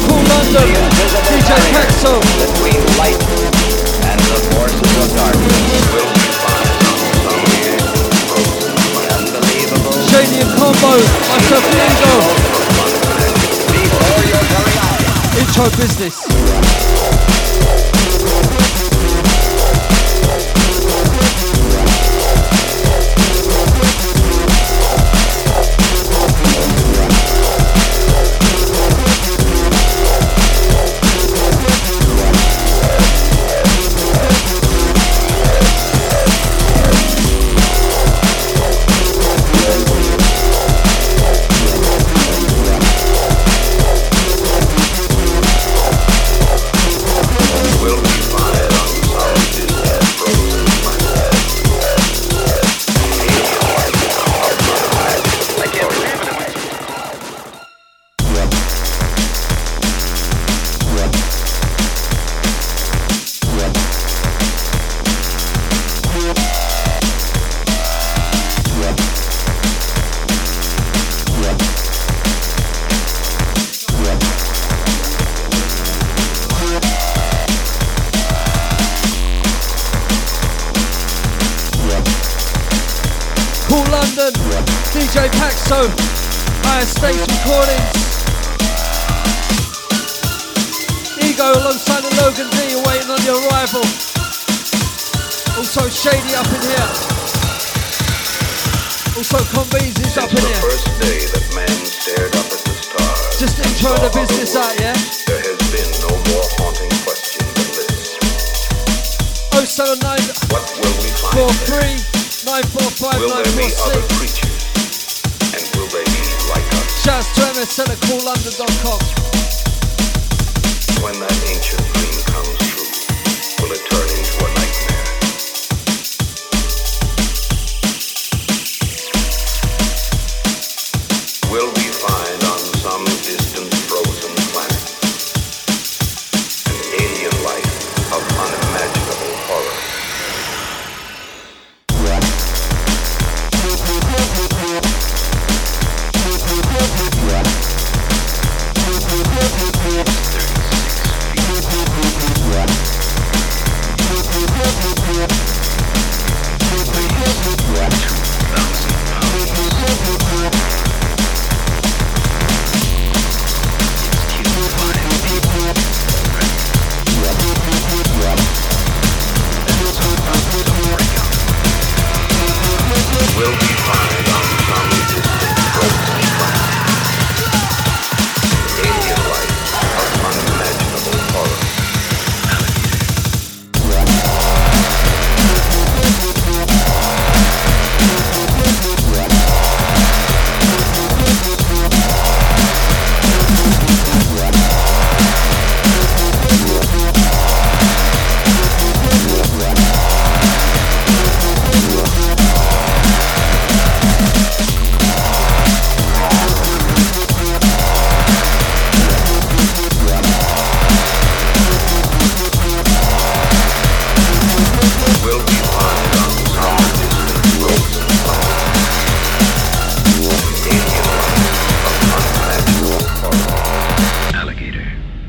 Cool London, DJ Paxo. Between light and the forces of darkness will be found. Unbelievable. Shady and Combo, myself and Ego. Before your very eyes. Intro business. DJ Paxo, Higher States Recordings. Ego alongside the Logan D, waiting on your arrival. Also Shady up in here. Also Conbees is up in here. First day that man stared up at the stars. Just intro the business out, yeah? There has been no more haunting question than this. 079 What will we find? 43 945 Will there be other 946. creatures? And will they be like us? Shouts to MSN at coollondon.com. When that ancient dream comes true, will it turn into a nightmare? Will we find on some distant frozen planet an alien life of unimaginable horror? Will we find on some distant frozen planet alien life of unimaginable horror? Will we find on some distant frozen planet alien life of unimaginable horror? Alligator.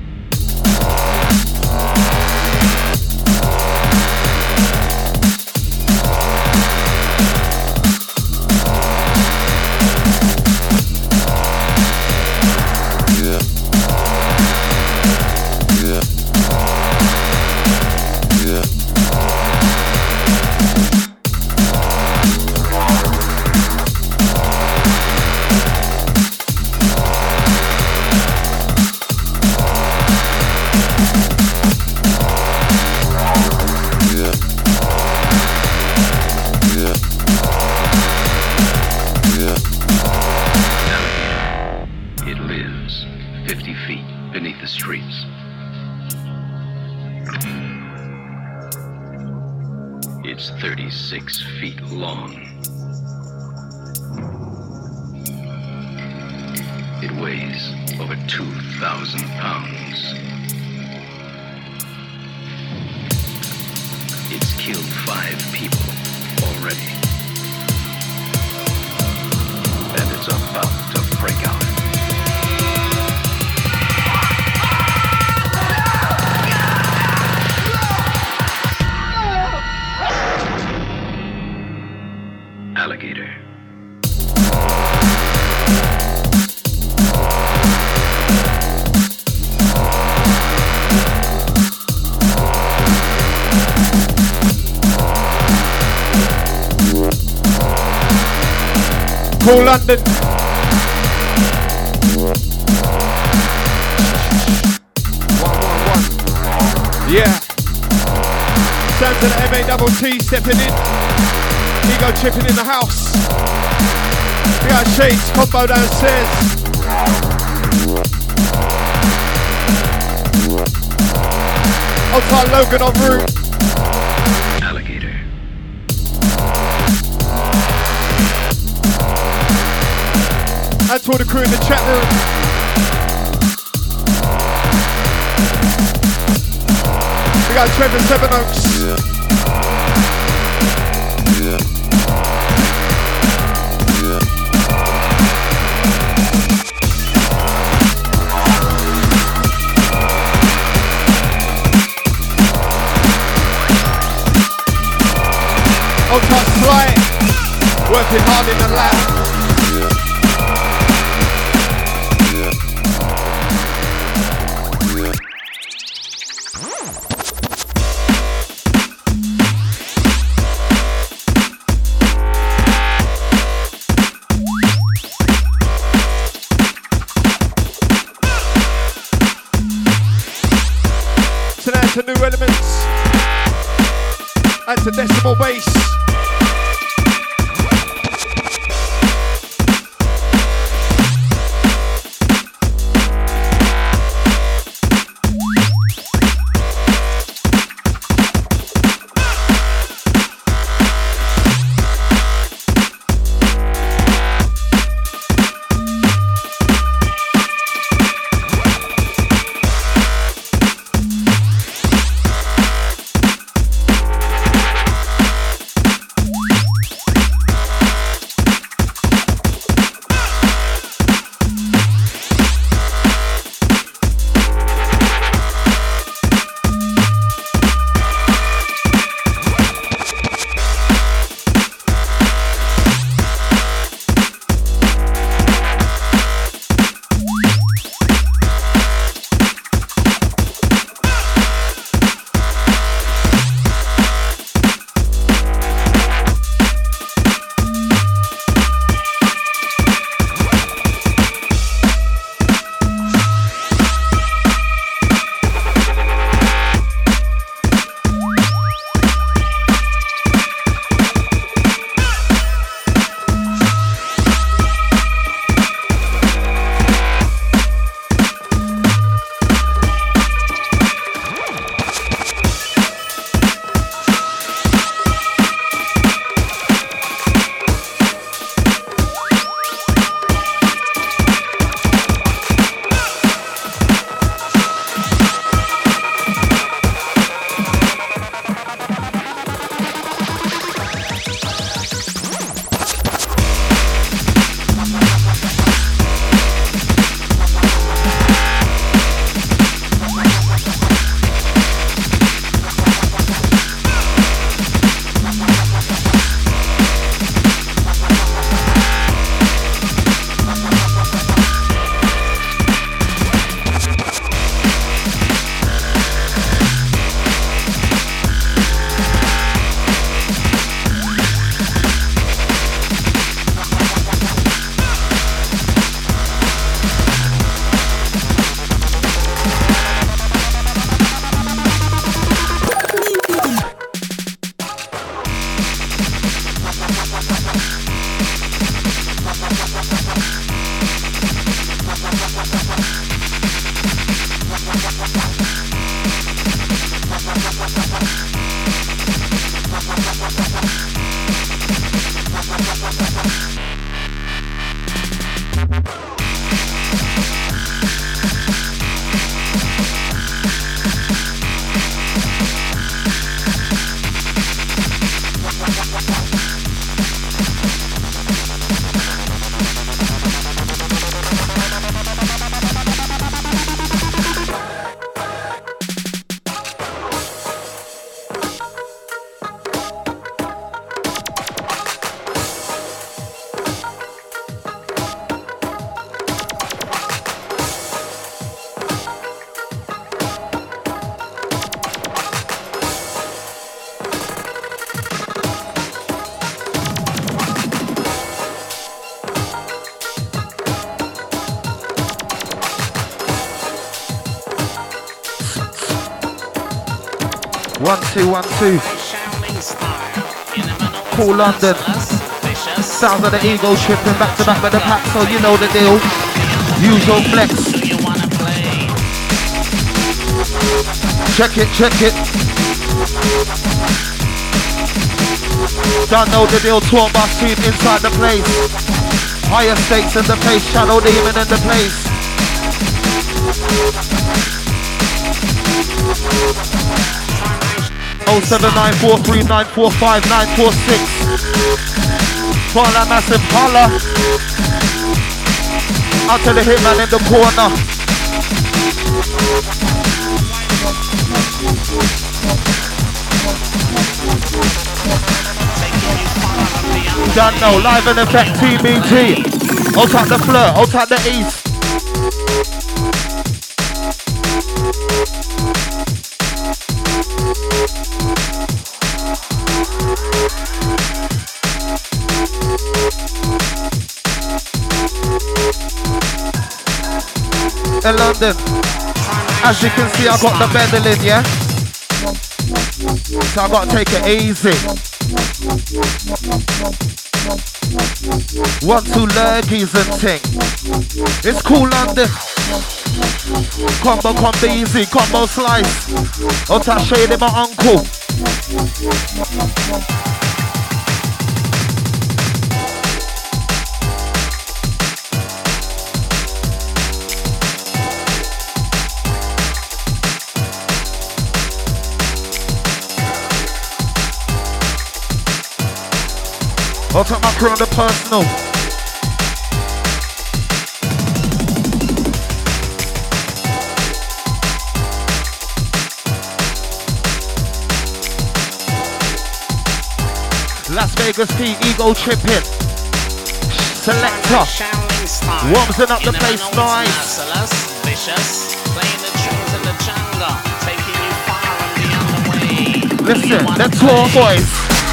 It lives 50 feet beneath the streets. It's 36 feet long. It weighs over 2,000 pounds. It's killed 5 people already. And it's about to break out. Liverpool, London. Yeah. Sounds of the MATT stepping in. Ego chipping in the house. We got Shades, combo downstairs. Old time Logan en route. Alligator. And to all the crew in the chat room. We got Trevor Sevenoaks. Old time Sly, working hard in the lab. To new elements, and to decimal bass. 1, 2, 1, 2. Cool London. Sounds of the ego tripping back to back with the pack, so you know the deal. Usual flex. Check it, check it. Don't know the deal, tour bus team inside the place. Higher stakes in the place, shadow demon in the place. Oh 7943945 for that massive holler. Out to the hitman in the corner. Don't know, live in effect TBG. Out at the flirt, out at the east. In London, as you can see, I got the beddling, yeah? So I gotta take it easy. 1, 2 lurgies and ting. It's cool London. Combo easy, combo slice. I'll touch shade my uncle. I'll take my crew on the personal. Las Vegas P, ego tripping. Selector. Warming up the place nice. Listen, the tour boys.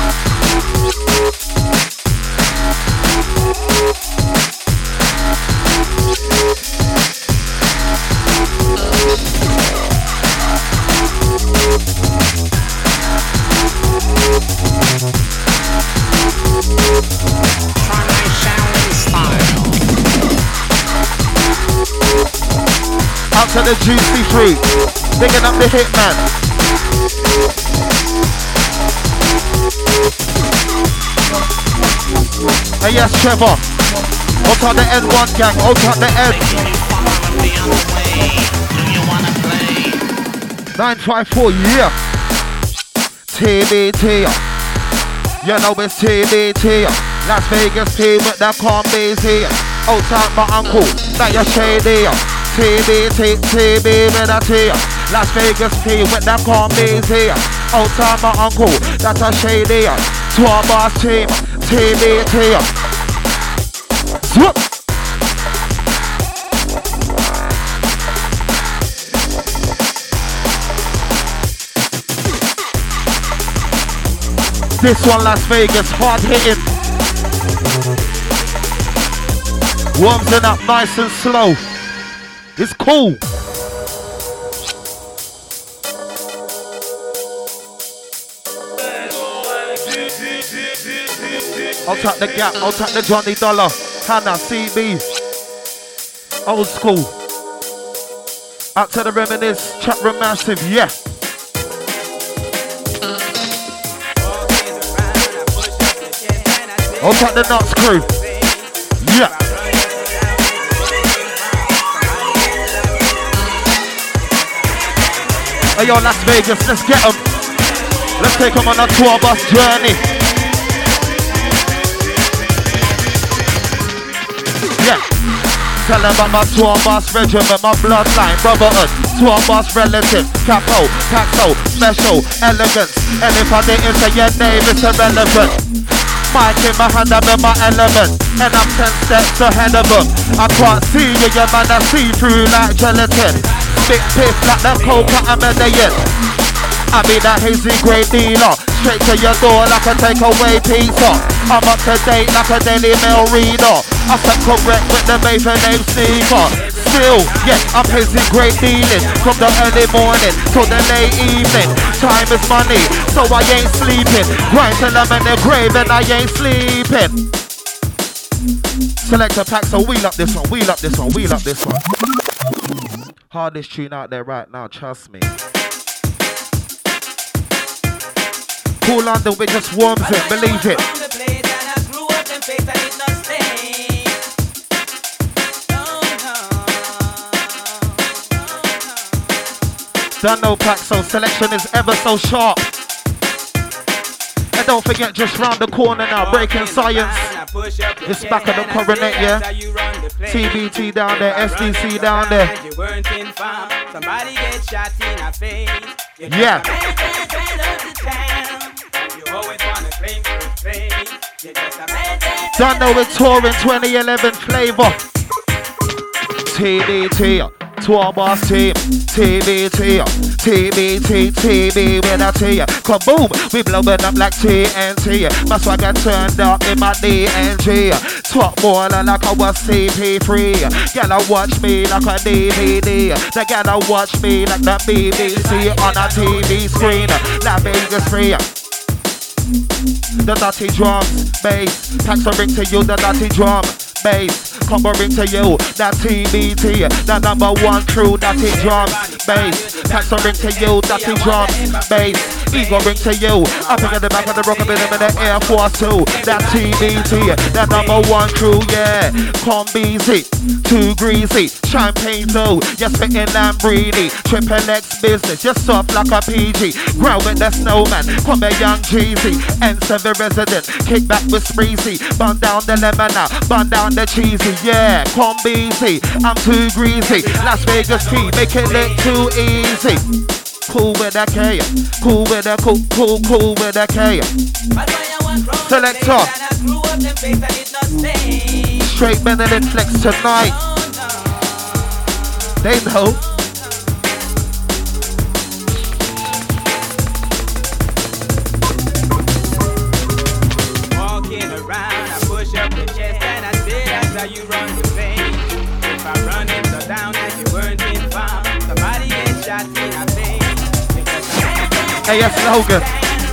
Out to the Juicy Fruit, digging up the hitman. Hey yes, Trevor. Out on the N1 gang, out on the N. 954, yeah. TBT. You know it's TBT. Las Vegas P with that calm BZ. Out on my uncle, now you're shady. TBT, TB with a T. Las Vegas P with that calm BZ. Out on my uncle, that's a shady. Tour boss team, TBT. Swoop. This one Las Vegas, hard hitting. Warms it up nice and slow. It's cool. I'll tap the gap, I'll tap the Johnny Dollar. Hannah, CB. Old school. Out to the reminisce, chat room massive, yeah. I'll tap the nuts crew. Yeah. Hey yo, Las Vegas, let's get them. Let's take them on a tour bus journey. Yeah. Tell them about my tour bus regiment, my bloodline, brotherhood, tour bus relative, capo, taxo, special, elegance. And if I didn't say your name, it's irrelevant. Mic in my hand, I'm in my element. And I'm 10 steps ahead of them. I can't see you, yeah man, I see through like gelatin. Big piff like the coca and Medellin. I be that hazy grey dealer. Straight to your door like a takeaway pizza. I'm up to date like a Daily Mail reader. I said correct with the major name sneaker. still, yeah, I'm pacing great dealing from the early morning to the late evening. Time is money, so I ain't sleeping. Grind till I'm in the grave and I ain't sleeping. Select a pack, so wheel up this one, wheel up this one, wheel up this one. Hardest tune out there right now, trust me. Cool London, we just warms it, believe it. Don't know pack, so selection is ever so sharp. And don't forget, just round the corner now, Breaking Science. It's back at the Coronet, yeah. TBT down there, SDC down there. Yeah. Don't know we're touring 2011 flavor. TBT. Tour boss team, TBT, TBT, TB with a T. Kaboom, we blowing up like TNT. My swagger turned up in my DNG. Talk more like I was CP3. Gonna watch me like a DVD. They gonna watch me like the BBC on a TV screen. Like Vegas free. The nutty drums, bass. Packs a ring to you, the nutty drum, bass. Combo ring to you, that TBT. The number one crew, nutty drums, bass. Packs a ring to you, nutty drums, bass. Ego ring to you. Up in the back of the rockabilly in the Air Force 2. That TBT, the number one crew, yeah. Combizy, too greasy. Champagne though, you're spitting Lamborghini. Triple X business, you're soft like a PG. Grow with the snowman, come here young Jeezy. N7 resident, kick back with Spreezy. Bun down the lemon now, bun down the cheesy. Yeah, Combizy, I'm too greasy. Las Vegas P, make it look too easy. Cool with a K, cool with a cool with a K. Selector, straight Benedict Flex tonight. They know. Walking around, I push up the chest and I say that's how you run the place. If I run it so down and you weren't in farm, somebody gets shot in a face. Hey, yes, Logan.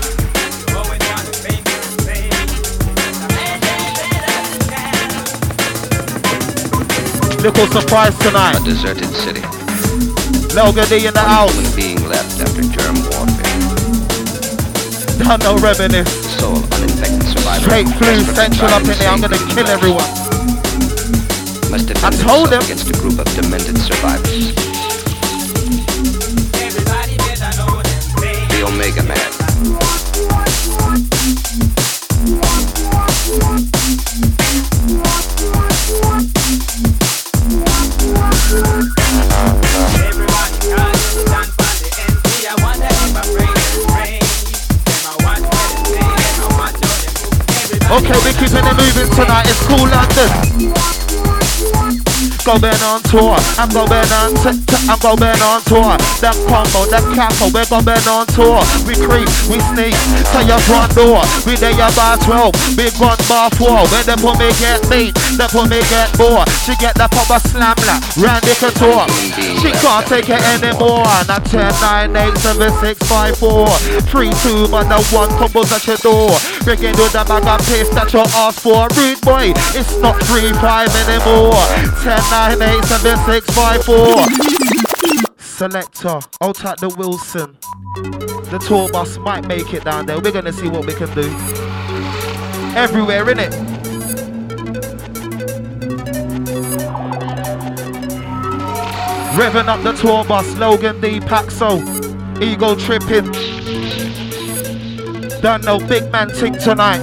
Little surprise tonight. A deserted city. Logan D in the house. Human being left after germ warfare. Don't know reminisce. Sole uninfected survivor. Straight flu central up in there. I'm gonna kill everyone. Must defend I told him. against a group of demented survivors. The Omega Man. Okay, we're keeping it moving tonight. It's Cool London. Going on tour. I'm going on tour. That combo, that capo, we're going on tour. We creep, we sneak to your front door. We there by 12, we gone bar 4. When they put me get beat, they put me get more. She get the power slam like Randy Couture. She can't take it anymore. Now 10, 9, 8, 7, 6, 5, 4 3, 2, but the one combos at your door. Breaking to the bag of piss that you asked for. Rude boy, it's not 3, 5 anymore. 10, 9, 8, 7, 6, 5, 4. Selector, I'll tap the Wilson. The tour bus might make it down there. We're gonna see what we can do. Everywhere, innit? Revving up the tour bus, Logan D, Paxo, Ego tripping. Don't know, big man ting tonight.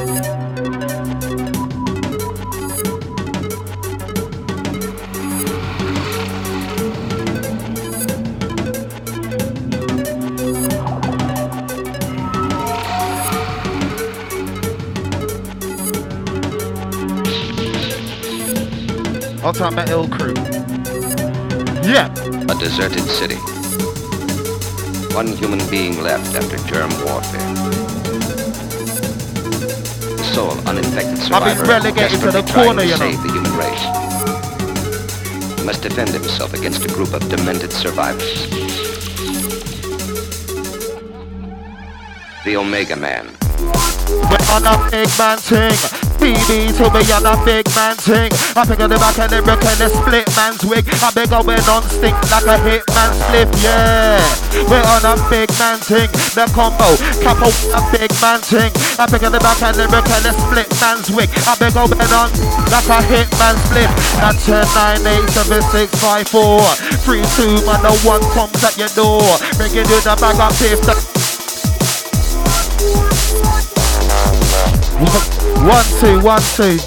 I'll tell my ill crew. Yeah. A deserted city. One human being left after germ warfare. The sole uninfected survivor. I've been relegated to the corner, you know. Save the human race. must defend himself against a group of demented survivors. The Omega Man. We're on a big man thing. BB to me on a big man thing. I pick on the back and the brick and the split man's wig. I be going on stink like a hitman slip, yeah. We're on a big man thing. The combo, capo, a big man thing. I pick on the back and the brick and the split man's wig. I be going on like a hitman slip. At 10, 9, 8, 7, 6, 5, 4 3, 2, man, no one comes at your door. Bringing you the bag of 50. 1, 2, 1, 2.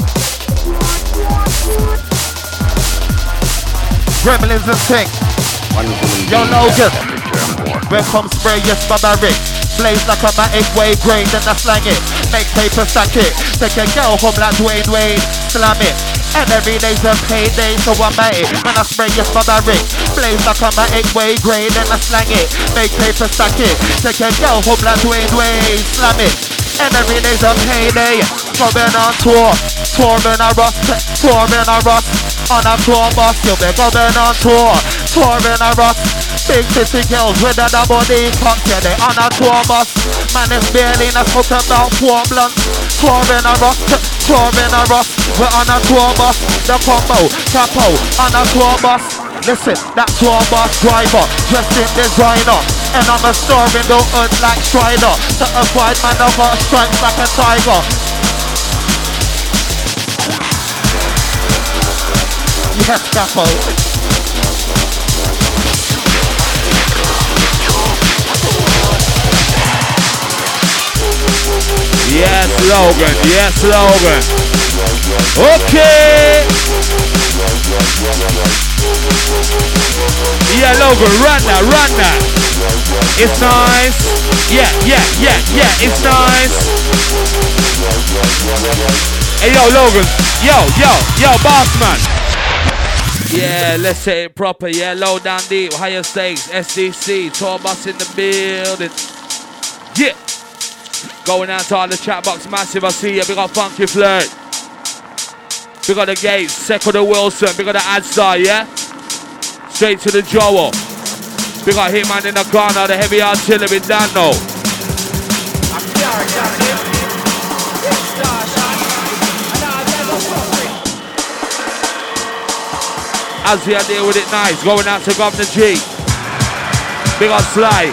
Gremlins and ting. Yo, Logan. Welcome spray, yes, barbaric. Blaze like a matic wave grain, then I slang it. Make paper, stack it. Take a girl home like Dwayne Wade. Slam it. And every day's a payday, so I'm at it. When I spray, yes, barbaric. Blaze like a matic wave grain, then I slang it. Make paper, stack it. Take a girl home like Dwayne Wade. Slam it. And every day's a payday. Going on tour, touring a rust, touring a rust. On a tour bus, you'll be going on tour, touring a rust. Big city girls with a double D cock, yeah, they on a tour bus. Man, it's barely not talking about 4 blunts. Touring a rust, touring a rust. We're on a tour bus, the combo, capo, on a tour bus. Listen, that tour bus driver, dressed in designer. And I'm a star in the hood like Strider. Certified man, I've got stripes like a tiger. Yes, capo. Yes, Logan. Yes, Logan. Okay. Yeah, Logan, run that. It's nice. Yeah, it's nice. Hey, yo, Logan. Yo, boss man. Yeah, let's say it proper. Yeah, low down deep, higher stakes, SDC, tour bus in the building. Yeah. Going out to all the chat box massive, I see ya. We got Funky Flirt. We got the Gates, Second the Wilson, we got the Adstar, yeah? Straight to the Joel. We got Hitman in the corner, the heavy artillery, Dano. As we are deal with it nice, going out to Governor G. We got Sly.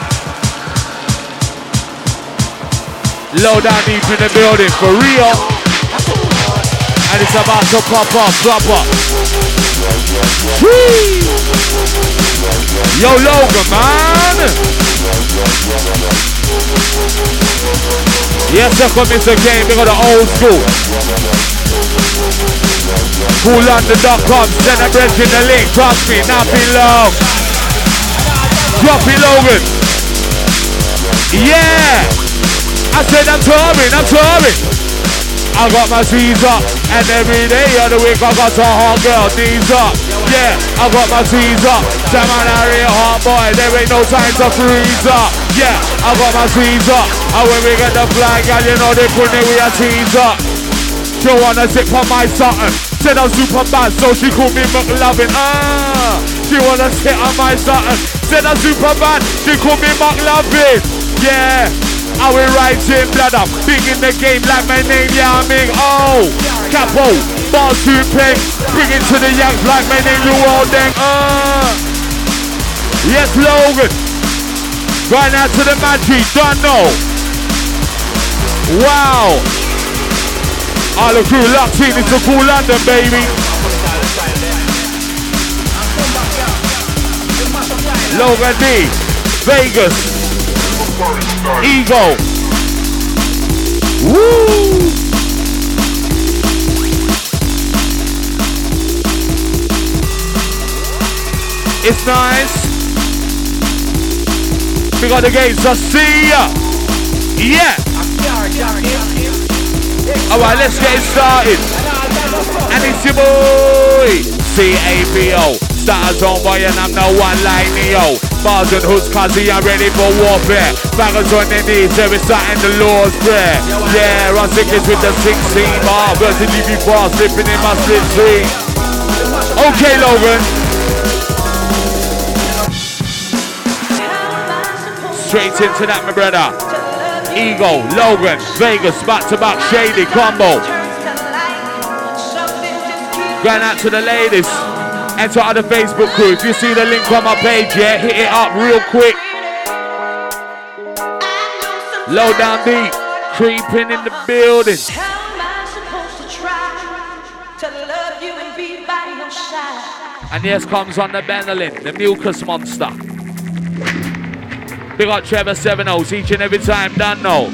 Low down deep in the building, for real. And it's about to pop up, proper. Whee! Yo, Logan, man. Yes, second Mr. Game, we got the old school. CoolLondon.com, celebrating the link, trust me, nothing long. Drop it, Logan. Yeah. I said I'm touring. I got my C's up, and every day of the week I got a hot girl, knees up. Yeah, I got my C's up. Sam and Harry, hot boy, there ain't no time to freeze up. Yeah, I got my C's up. And when we get the flag, girl, you know they put me with a tease up. She wanna sip on my something. Said I'm super bad, so she called me McLovin. She wanna sit on my something. Said I'm super bad, she called me McLovin. Yeah. I will write in blood up, big in the game like my name, yeah, I mean, oh, capo, ball too pink, bring it to the yanks like my name, you all dang, yes, Logan, right now to the Magic, don't know, wow, all the crew locked in, it's a cool London, baby, Logan D, Vegas, Ego. Woo! It's nice. We got the gates, I see ya. Yeah. Alright, let's get it started. And it's your boy, CABO. Starters on boy and I'm no one like Neo. Bars and hoods cause he are ready for warfare. Bangers on their knees, they're reciting the Lord's Prayer. Yeah, run sickness with the 16 bar. Versus DB4 slipping in my slip tree. Okay, Logan. straight into that, my brother. Ego, Logan, Vegas, back-to-back, Shady, combo. Going out to the ladies. And to other Facebook crew. If you see the link on my page, yeah, hit it up real quick. Low down beat, creeping in the building. And yes, comes on the Benelin, the mucus monster. Big up Trevor 7-0s each and every time, don't know.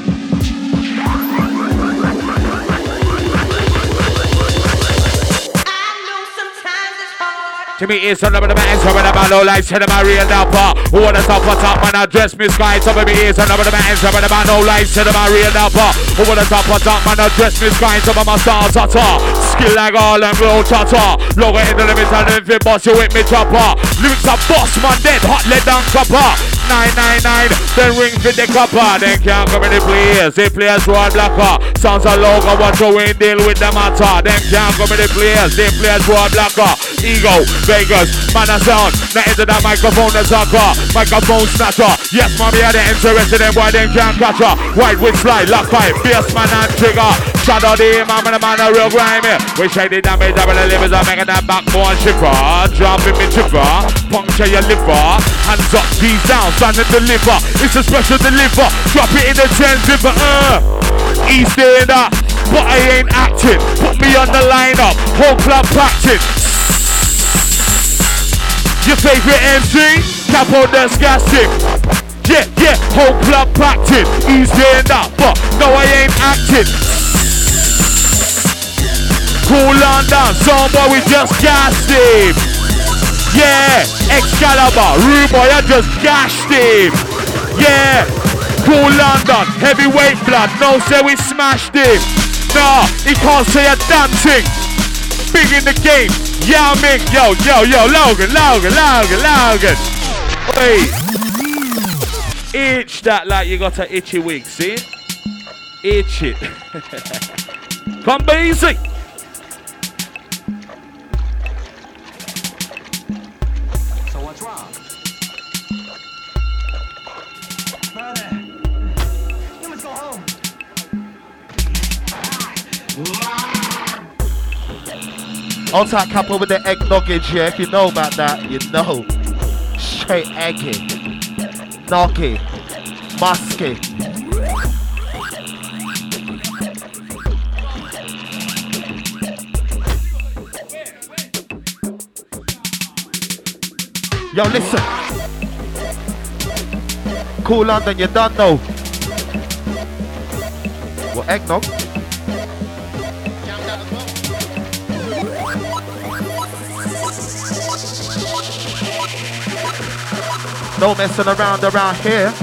To me, it's on the man, some of them low lights, some of them real dapper. Who wanna top on top, man, I dress me sky. Some of me is on the man, some of them low lights, some of them real dapper. Who wanna top on top, man, I dress me sky. Some of my stars tata. Skill like all and real tata. Logo in the limit and if you boss you with me chopper. Lyrics are boss, man, dead, hot lead down copper. 999, then ring for the copper. Then can't come in the players. They players roll blacker. Sounds a logo, what you ain't deal with the matter. Then can't come in the players. They players roll blacker. Ego, Vegas, man a sound. Now into that microphone, the sucker. Microphone snatcher. Yes, mommy, are they interested in why they can't catch her. White with slide, lock pipe, bass man and trigger. Shadow the man and the man a real grimy. We shake the damage, double the livers, I'm making that backbone shifter. Dropping me chipper, puncture your liver. Hands up, G's down, stand and deliver. It's a special deliver. Drop it in the 10 zipper. He's doing that, but I ain't acting. Put me on the lineup, whole club practice. Your favorite MC, Capo Disgusting. Yeah, yeah, whole club practice. He's doing that, but no, I ain't acting. Cool on down, somebody we just gassed him. Yeah, Excalibur, rude boy, I just gashed him. Yeah, cool London, heavyweight blood, no say we smashed him. Nah, he can't say a damn thing. Big in the game, Yao Ming, yo, Logan. Wait, itch that like you got an itchy wig, see? Itch it. Come easy. So what's wrong? You must go home. On top couple with the egg nuggets, yeah. If you know about that, you know. Straight eggy, nuggy, musky. Yo, listen. Cool London, you don't know. What, eggnog? No messing around here.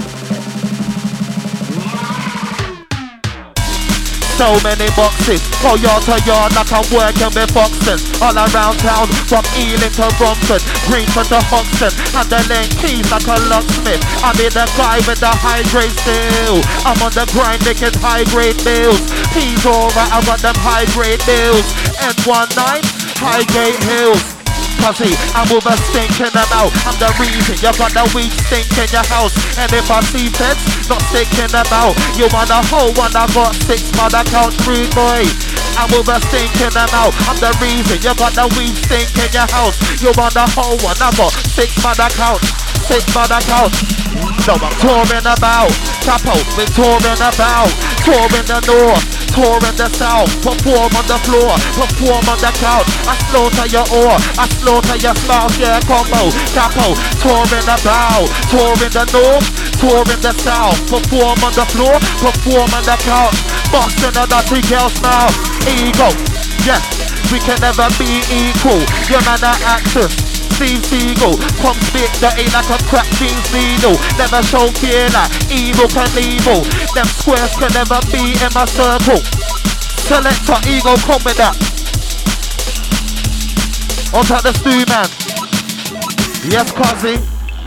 So many boxes, go yard to yard like I'm working with Foxtons. All around town, from Ealing to Romford, Greenford to Hoxton, and the lane keys like a locksmith. I be the guy with the high grade steel. I'm on the grind making high grade bills. He's alright, I got them high grade bills. N19, high grade hills. Pussy, I'm with a stink in the mouth. I'm the reason you got the weed stink in your house. And if I see feds not sticking about, you want a whole one, I got 6 mother count rude boy. I'm with a stink in the mouth. I'm the reason you got the weed stink in your house. You want a whole one, I got 6 mother count. 6 mother count. So I'm touring about, Capo, we're touring about, touring the north, touring the south, perform on the floor, perform on the couch. I slaughter your ore, I slaughter your spouse, yeah, combo, Capo, touring about, touring the north, touring the south, perform on the floor, perform on the couch, busting a dirty girl's mouth. Ego, yes, we can never be equal. You're not an actress. Steve Seagull, come spit dirty like a crack jeans needle. Never show fear like evil can evil. Them squares can never be in my circle. Selector Ego, come with that. On top the stew man. Yes, Cozzy.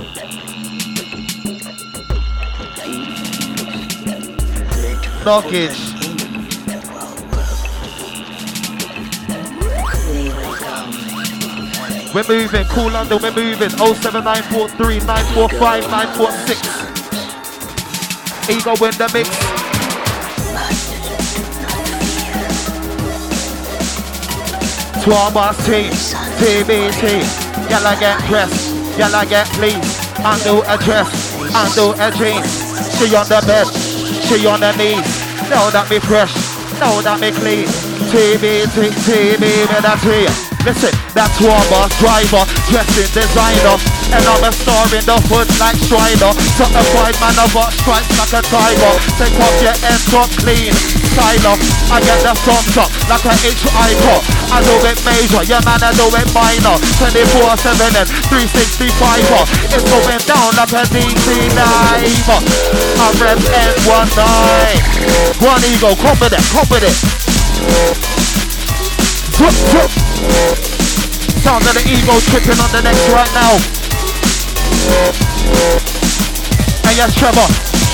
Knockage. We're moving, cool London, we're moving. 07943 945 946. Ego in the mix. Tour team, TBT. Y'all get dressed, y'all get pleased. Undo a dress, undo a jeans. She on the bed, she on the knees. Know that me fresh, know that me clean. TBT, TB with a T. Listen, that's tour bus driver, dressed in designer. And I'm a star in the hood like Strider. Certified man of what stripes like a tiger. Take off your ends up clean, style up. I get the thumbs up like a HI cut. I do it major, yeah man I do it minor. 24/7 and 365. It's going down like a DC diver. I rep N19. One ego, come with it, come with it. Sound of the ego tripping on the next right now. And yes, Trevor.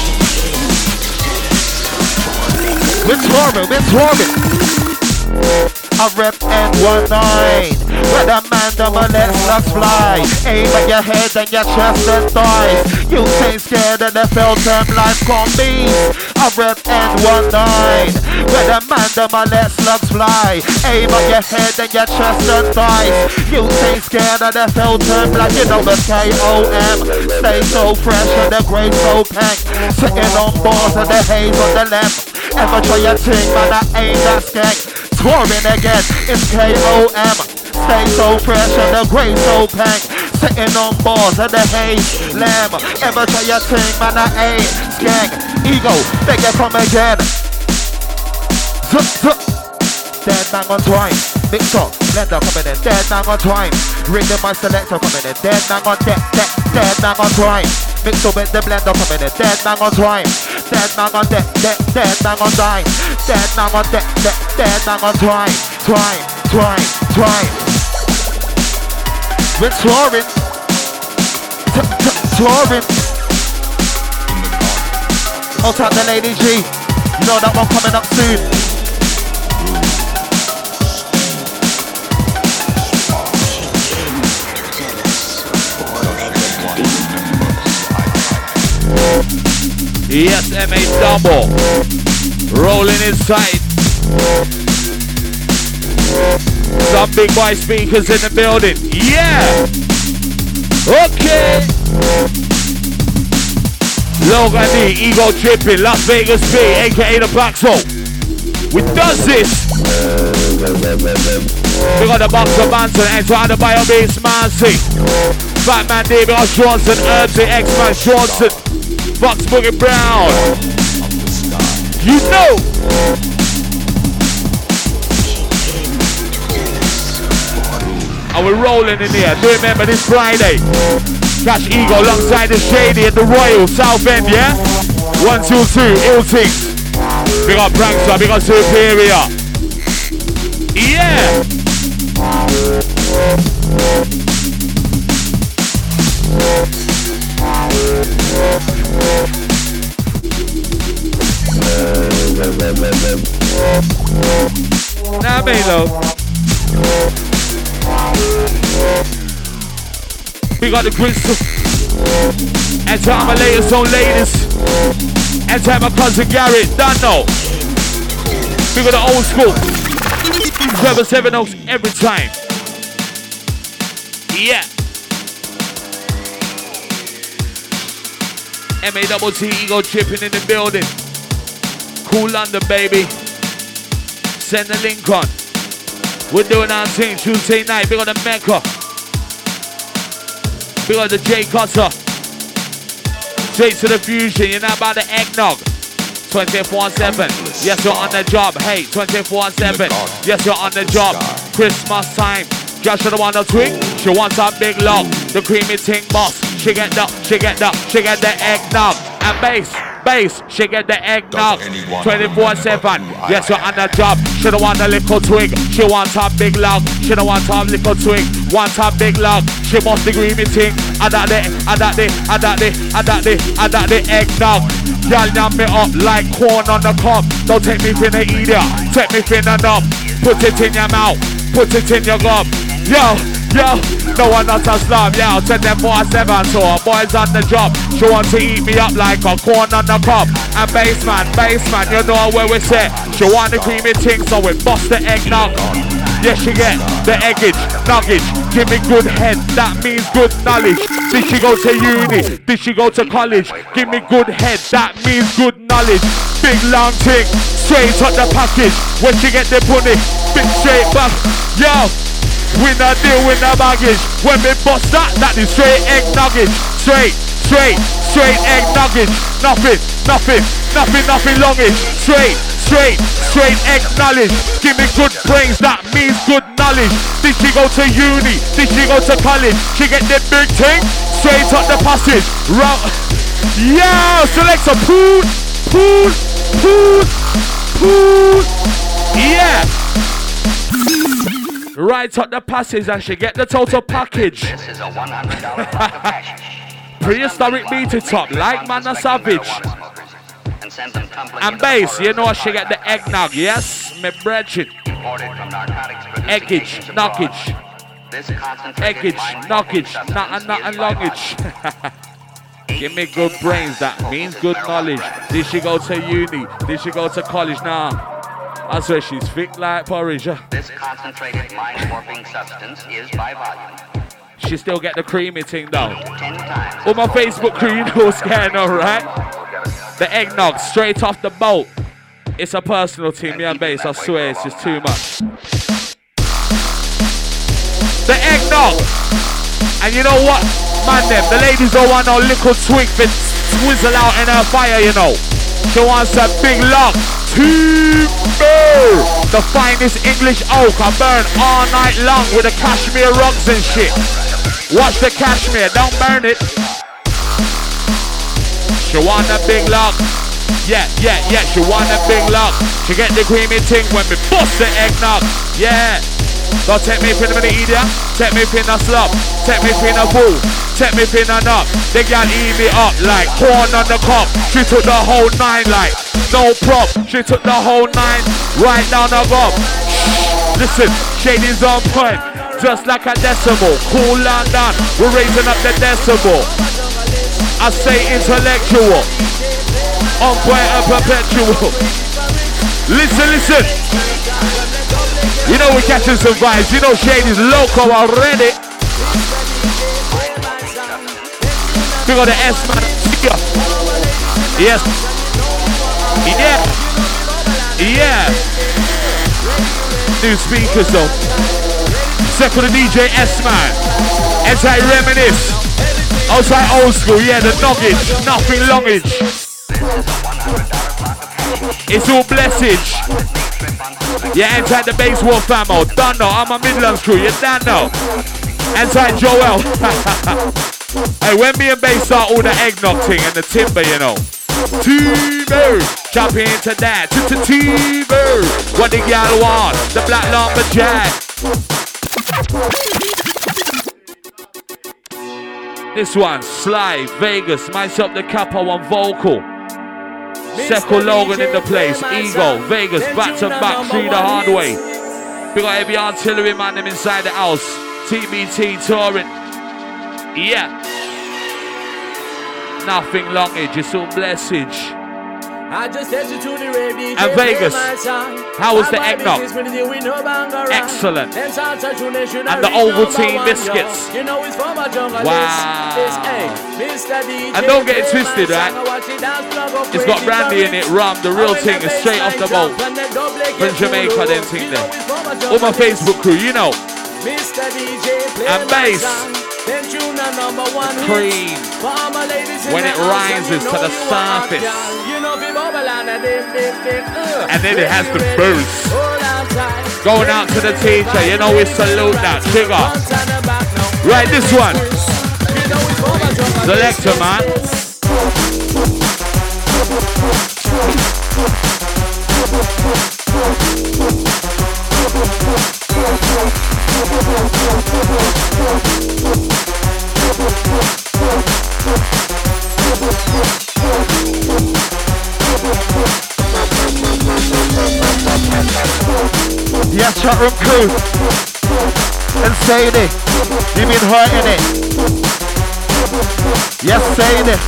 We're touring. I rep N19. Where the man them a let slugs fly. Aim at your head and your chest and thighs. You ain't scared of the filter life combi. I rep N19. Where the man them a let slugs fly. Aim at your head and your chest and thighs. You ain't scared of the filter life. You know the KOM. Stay so fresh and the grade so pink. Sitting on balls and the haze on the left. Ever try your thing, man, I ain't that skank. Touring again, it's KOM. Stay so fresh and the grey so pink. Sitting on balls and the haze lamb. Ever try your thing, man, I ain't skank. Ego, beg you come again. Zup, zup. Dead man on twine. Mix up, blender coming in. Dead man on twine. Rhythm my selector coming in. Dead man on deck. Dead man on twine. Mix up with the blender coming in. Dead man on twine. Dead man on deck. Dead man on dime. Dead man on deck. Dead man on twine. Twine. We're touring. Touring. I'll tap the Lady G. You know that one coming up soon. Yes, MA double. Rolling inside. Some big boy speakers in the building. Yeah. Okay. Logan D, Ego Tripping, Las Vegas B, aka the Black Soul. We does this. We got the Boxer Manson, enter the Biobase Mancy. Batman David Johnson, Herbsy, X-Man Johnson. Fox Boogie Brown. You know. And we're rolling in here. Do remember this Friday. Cash Ego alongside the Shady at the Royal South End, yeah? 122, Ill Things. We got Prankster, we got Superior. Yeah. Nah, Melo. We got the crystal. And time my latest on ladies. And time my cousin Garrett. Don't know. We got the old school. Trevor 7 Oaks every time. Yeah. MATT Ego Tripping in the building. Cool London, baby. Send the link on. We're doing our thing Tuesday night. We got the Mecca. We got the J Cutter. Straight to the fusion. You're not about the eggnog. 24/7. Yes, you're on the job. Hey, 24/7. Yes, you're on the job. Christmas time. Girl, she don't want no twig. She wants a big log. The creamy ting boss. She get the eggnog. And bass, she get the eggnog. 24/7. Yes, you're on the job. She don't want a little twig. She wants a big log. She don't want a little twig. Wants a big log. She must the creamy ting. I got the eggnog. Y'all yam me up like corn on the cob. Don't take me for the idiot. Take me for the knob. Put it in your mouth. Put it in your gob. Yo, No one not a slum, yeah, I'll send them 4-7 tour. Boys on the job, she want to eat me up like a corn on the cob. And baseman, you know where we sit. She want the creamy ting, so we bust the eggnog. Yes, she get the eggage, nuggage. Give me good head, that means good knowledge. Did she go to uni? Did she go to college? Give me good head, that means good knowledge. Big long ting, straight up the package. When she get the bunny, big straight back. Yo, we not deal with no baggage. When we bust that is straight egg nuggage. Straight egg nuggage. Nothing longish. Straight egg knowledge. Give me good brains, that means good knowledge. Did she go to uni? Did she go to college? She get the big thing, straight up the passage. Yeah, select a pool. Yeah. Right up the passage and she get the total package. This is a $100 block of cash. Prehistoric beating top, like man a savage. And bass, you know she get the eggnog, yes? Me brethren. Eggage, knockage. Eggage, knockage, nothing longage. Give me good brains, that means good knowledge. Did she go to uni? Did she go to college? Nah, I swear she's thick like porridge. This concentrated mind-warping substance is by volume. She still get the creamy thing though. All my Facebook crew, you know what's going on, right? The eggnog, straight off the boat. It's a personal thing, me and bass, I swear it's just too much. The eggnog. And you know what, man them, the ladies don't want no little twig to swizzle out in her fire, you know. She wants a big log. Timber! The finest English oak I burn all night long with the cashmere rugs and shit. Watch the cashmere, don't burn it. She want a big log. Yeah, she want a big log. She get the creamy thing when we bust the eggnog. Yeah. Don't take me for the idiot. Take me for the slop. Take me for the fool. Take me for the nut. They can eat me up like corn on the cob. She took the whole 9 like no prop. She took the whole 9 right down the gob. Listen, Shady's on point. Just like a decimal. Cool and down. We're raising up the decibel. I say intellectual. On point and perpetual. Listen. You know we're catching some vibes. You know Shady's loco already. We got the S-Man. Yes. Yeah. New speakers though. Second the DJ S-Man. Anti-reminisce. Outside old school, yeah, the nuggage. Nothing longage. It's all blessage. Yeah, inside the base war famo. Done know, I'm a Midlands crew, you done know. Inside Joel. Hey, when me and bass start all the eggnog thing and the timber, you know. Timber, jump into that. Timber, what the gal want? The black lumberjack. This one, Sly, Vegas, myself the capo on vocal. Seco Logan in the place, Ego, Vegas, back to back, through the hard way. We got every artillery man them inside the house. TBT touring. Yeah. Nothing longage, it's all blessage. And Vegas, how was the eggnog? Excellent. And the Ovaltine biscuits. Wow. And don't get it twisted, right? It's got brandy in it, rum, the real thing is straight off the boat. From Jamaica, them thing there. All my Facebook crew, you know. And bass. Cream. When it rises to the surface. And then it has to boost. Going out to the teacher, you know we salute that. Trigger. Right, this one. Selector, man. Yes, chat room crew. And Sadie, you been hurting it. Yes, Sadie.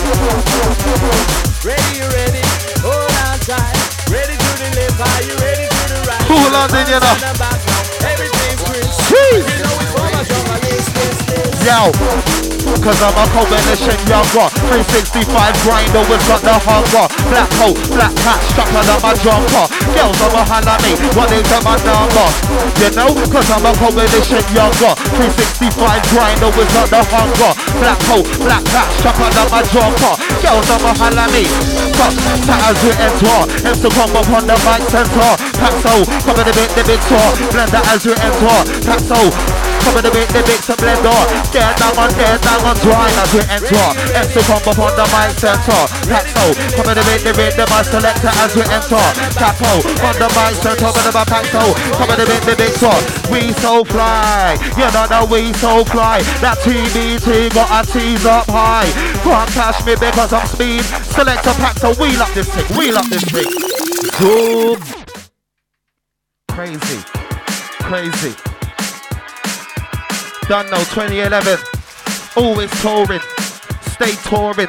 Ready, you ready? Hold on tight. Ready to the left, are you ready to the right? Cool on then, you know. Everything's green. Jeez. You know it's for my drama, this. Yo, cause I'm a combination younger. 365 grinder with got the hunger. Black coat, black hat, strapped under my jumper. Girls on behind like me, wanting to my number. You know, cause I'm a combination younger. 365 grinder with got the hunger. Black coat, black hat, strapped under my jumper. Girls on behind like me. Got tatters with enter. Enter come up on the mic center. Paxo, cover the big tour. Blender as you enter. Paxo, cover the big to blender. There down on dry as we enter. Enter come up on the mic center. Paxo, cover the my selector as we enter. Capo, on the mic center, cover the Paxo, cover the big tour. We so fly, you know that we so fly. That TBT got our T's up high. Can't catch me because I'm speed. Selector Paxo, we love this thing, we love this thing. Zoom. Crazy, crazy. Done now, 2011. Always touring. Stay touring.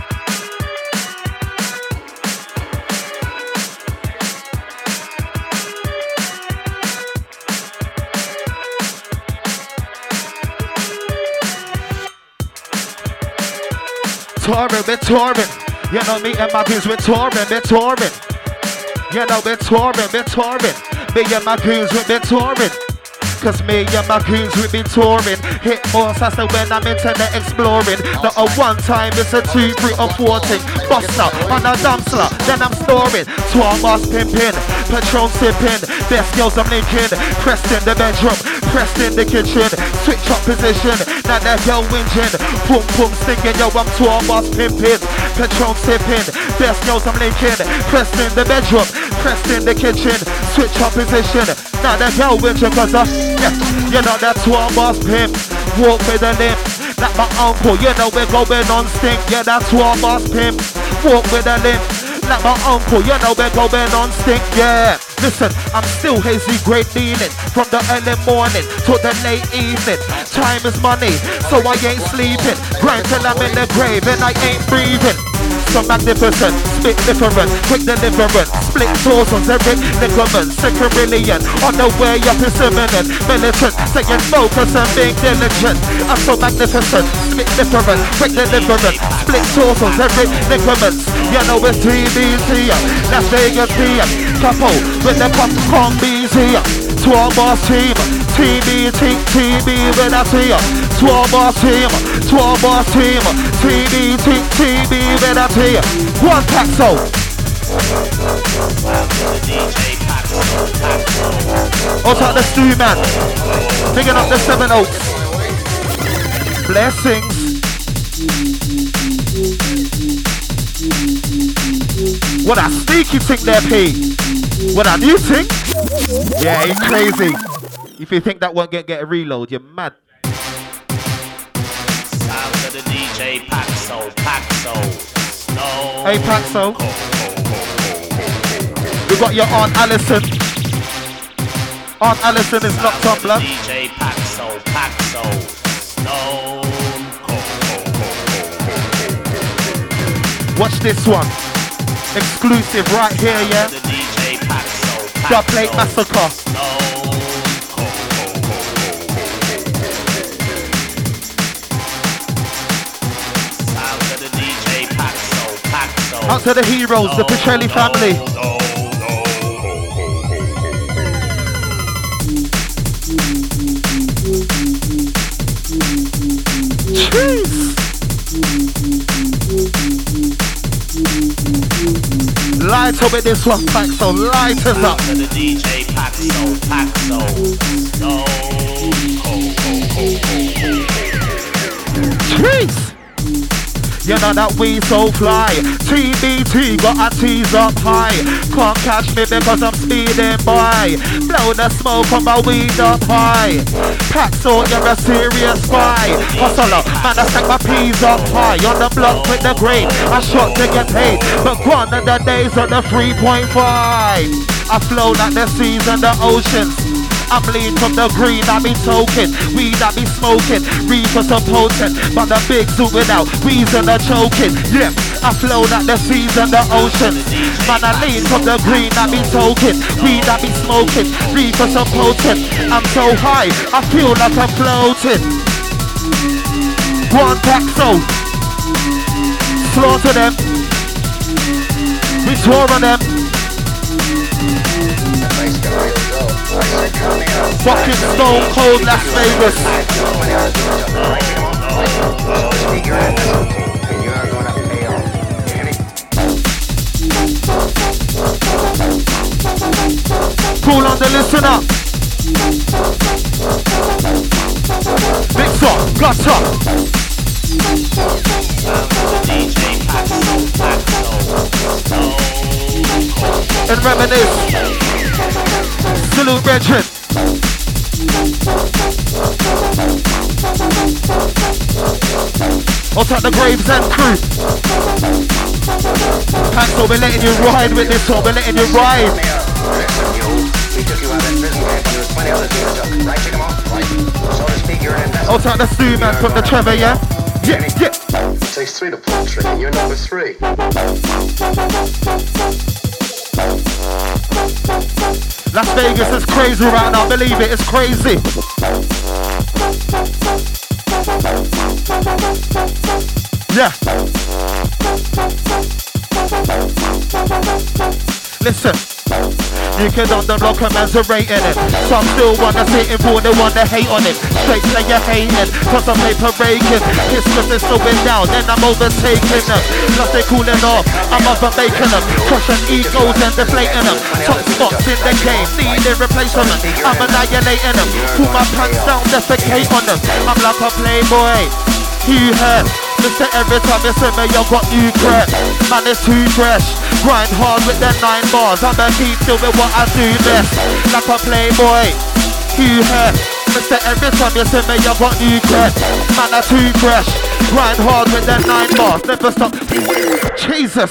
Touring, we're touring. You know me and my goons, we're touring, we're touring. You know we're touring, we're touring. Me and my goons, we're touring. Cause me and my goons we be touring. Hit more faster when I'm internet exploring. Not a one time, it's a 2, 3 or 4 thing. Buster on a dumpster, then I'm storing. Swarmers pimping, Patron sipping. Best girls I'm linking. Pressed in the bedroom, pressed in the kitchen. Switch up position, now that girl whinging. Boom boom stinking, yo I'm Swarmers pimping. Patron sipping, best girls I'm linking. Pressed in the bedroom, pressed in the kitchen. Switch up position, now that girl whinging. Cause yeah, you know that Swarmers pimp. Walk with a limp, like my uncle. You know we're going on stink. Yeah, that's Swarmers pimp. Walk with a limp, like my uncle. You know we're going on stink. Yeah. Listen, I'm still hazy, great dealing. From the early morning to the late evening. Time is money, so I ain't sleeping. Grind till I'm in the grave and I ain't breathing. So magnificent, spit different, quick deliverance. Split torsos, every ligament, second brilliant. On the way up is imminent. Militant, saying focus and being diligent. I'm so magnificent, spit different, quick deliverance. Split torsos, every ligament. You know it's TBT, Las Vegas PM. Couple with the popcorn bees here. Swarmers team, TB when I see ya. Swarmers team, TB when I see ya. One Paxo. Also the Stew Man, picking up the 7 Oaks. Blessings. What a sneaky thing there, P. What a new thing? Yeah, it's crazy. If you think that won't get a reload, you're mad. Sound of the DJ Paxo. No. Hey Paxo. We got your Aunt Alison. Aunt Alison is not Tumblr. DJ Paxo. No. Watch this one. Exclusive right here, yeah. The DJ Paxo. Dub Plate Massacre. No. Out to the heroes, the Petrelli family. Jeez. Light up with this one, Paxo. Light us up. To the DJ Paxo. No. Jeez. You know that we so fly. TBT got our T's up high. Can't catch me because I'm speeding by. Blow the smoke on my weed up high. Paxo, you're a serious spy. Hustler, man, I stack my P's up high. On the block with the grade, I shot to get paid. But gone are the days of the 3.5. I flow like the seas and the oceans. I'm lean from the green, I be token. Weed, I be smoking. Reefer so potent, but the big zooming out. Wheezing and choking. Yeah, I flow like the seas and the ocean. Man, I lean from the green, I be token. Weed, I be smoking. Reefer so potent. I'm so high, I feel like I'm floating. One pack so slaughter them. We swore on them. Fucking stone cold Las Vegas. Cool on the listener. Mix up, gut up. And reminisce. Salute Brethren. I'll take the Graves and crew. Paxo, we're letting you ride with this one, we're letting you ride. I'll take the Stu man from the Trevor, yeah? Yeah, yeah. It takes 3 to pull the trigger, you're number 3. Las Vegas is crazy right now, believe it, it's crazy. Yeah. Listen. You can on the block, a man's rating it. Some still wanna sit in for, they wanna hate on it. Straight play you hating, cause I'm paper breaking. It's cause they're slowing down, then I'm overtaking them. Plus they cooling off, I'm over making them. Crushing egos and deflating them. Top spots in the game, needing replacement. I'm annihilating them. Pull my pants down, defecate on them. I'm like a playboy. You heard, Mr. Every time you see me, you got new crap. Man, it's too fresh. Grind hard with the 9 bars. I'ma keep doing what I do best. Like a playboy. You heard, Mr. Every time you see me, you got new crap. Man, I'm too fresh. Grind hard with the 9 bars. Never stop. Jesus.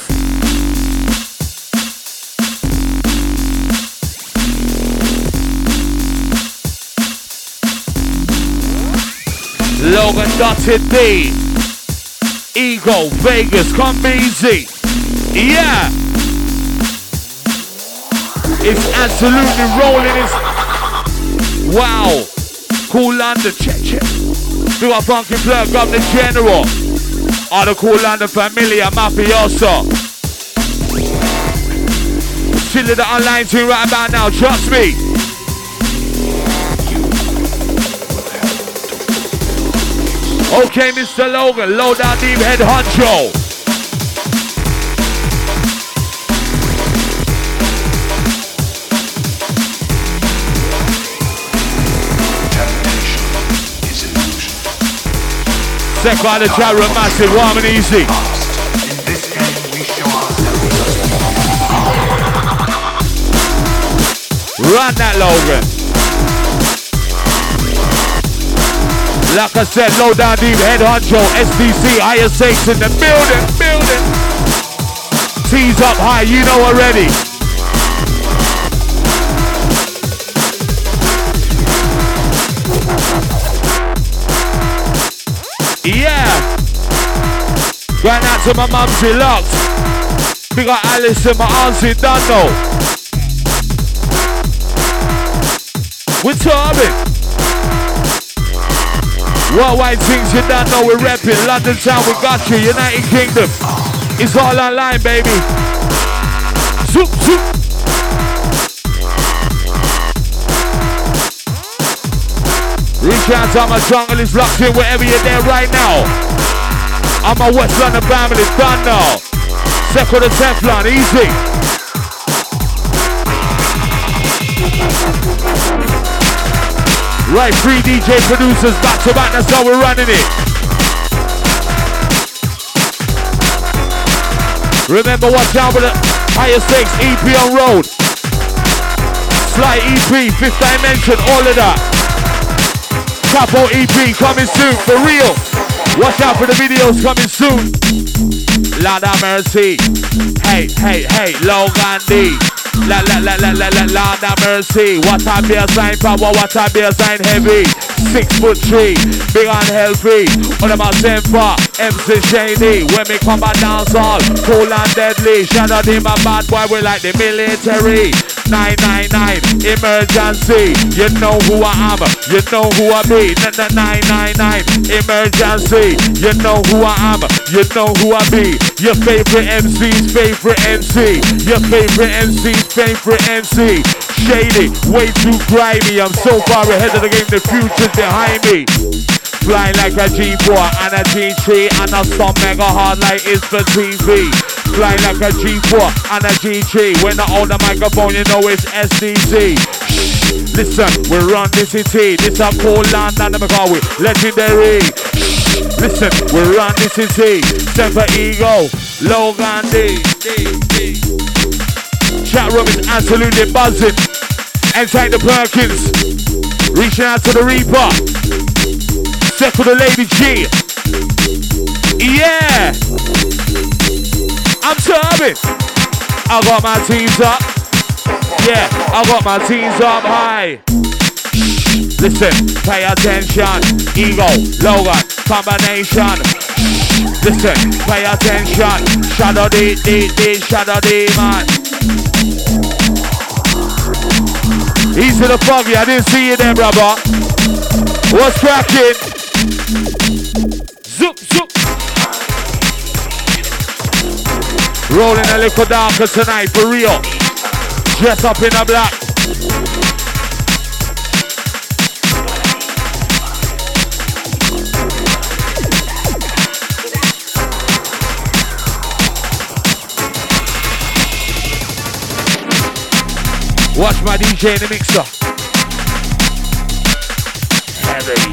Logan Dotted B, Ego, Vegas, come easy. Yeah. It's absolutely rolling. It's wow. Cool London, check. Do a funky plug, Governor General. All the Cool London Familia, Mafioso. Chilling the online team right about now, trust me. Okay, Mr. Logan, low down deep head honcho. Second on the chat room, massive, warm and easy. Run that, Logan. Like I said, low down deep head honcho, SDC, ISH in the building. T's up high, you know already. Yeah. Going out to my mumsy locked. We got Alice and my auntie done though. We're touring. Worldwide things you don't know, we're repping. London town, we got you. United Kingdom. It's all online, baby. Zoop, zoop. Reach out to my jungle is locked in wherever you're there right now. I'm a West London family, done now. Second to Teflon, easy. Right, 3 DJ producers back to back, that's how we're running it. Remember, watch out with the higher stakes EP on road. Sly EP, 5th Dimension, all of that. Capo EP coming soon, for real. Watch out for the videos coming soon. Lord have mercy. Hey, Logan D. Lord have mercy. What a baseline power, what a baseline heavy. 6'3", big and healthy. All about Semper, MC Shady. When me come back dance all, cool and deadly. Shadow him a bad boy, we like the military. 999, emergency. You know who I am, you know who I be. 999, emergency. You know who I am, you know who I be. Your favorite MC's favorite MC. Your favorite MC's favorite MC. Shady, way too grimy. I'm so far ahead of the game, the future's behind me. Flying like a G4 and a G3 and a some mega hard like it's for TV. Flying like a G4 and a G3. When I hold the microphone, you know it's SDC. Shh, listen, we run the city. This a cool land and we call it legendary. Shh, listen, we run the city. Semper Ego, Logan D. Chat room is absolutely buzzing. Inside the Perkins, reaching out to the Reaper. Set for the Lady G. Yeah, I'm turbing. I got my teams up. Yeah, I got my teams up high. Listen, pay attention. Ego, Logan, combination. Listen, pay attention. Shadow D, Shadow D, man. Easy the foggy, I didn't see you there, brother. What's cracking? Zoop, zoop. Rolling a little darker tonight, for real. Dress up in a black. Watch my DJ in the mixer. Heavy.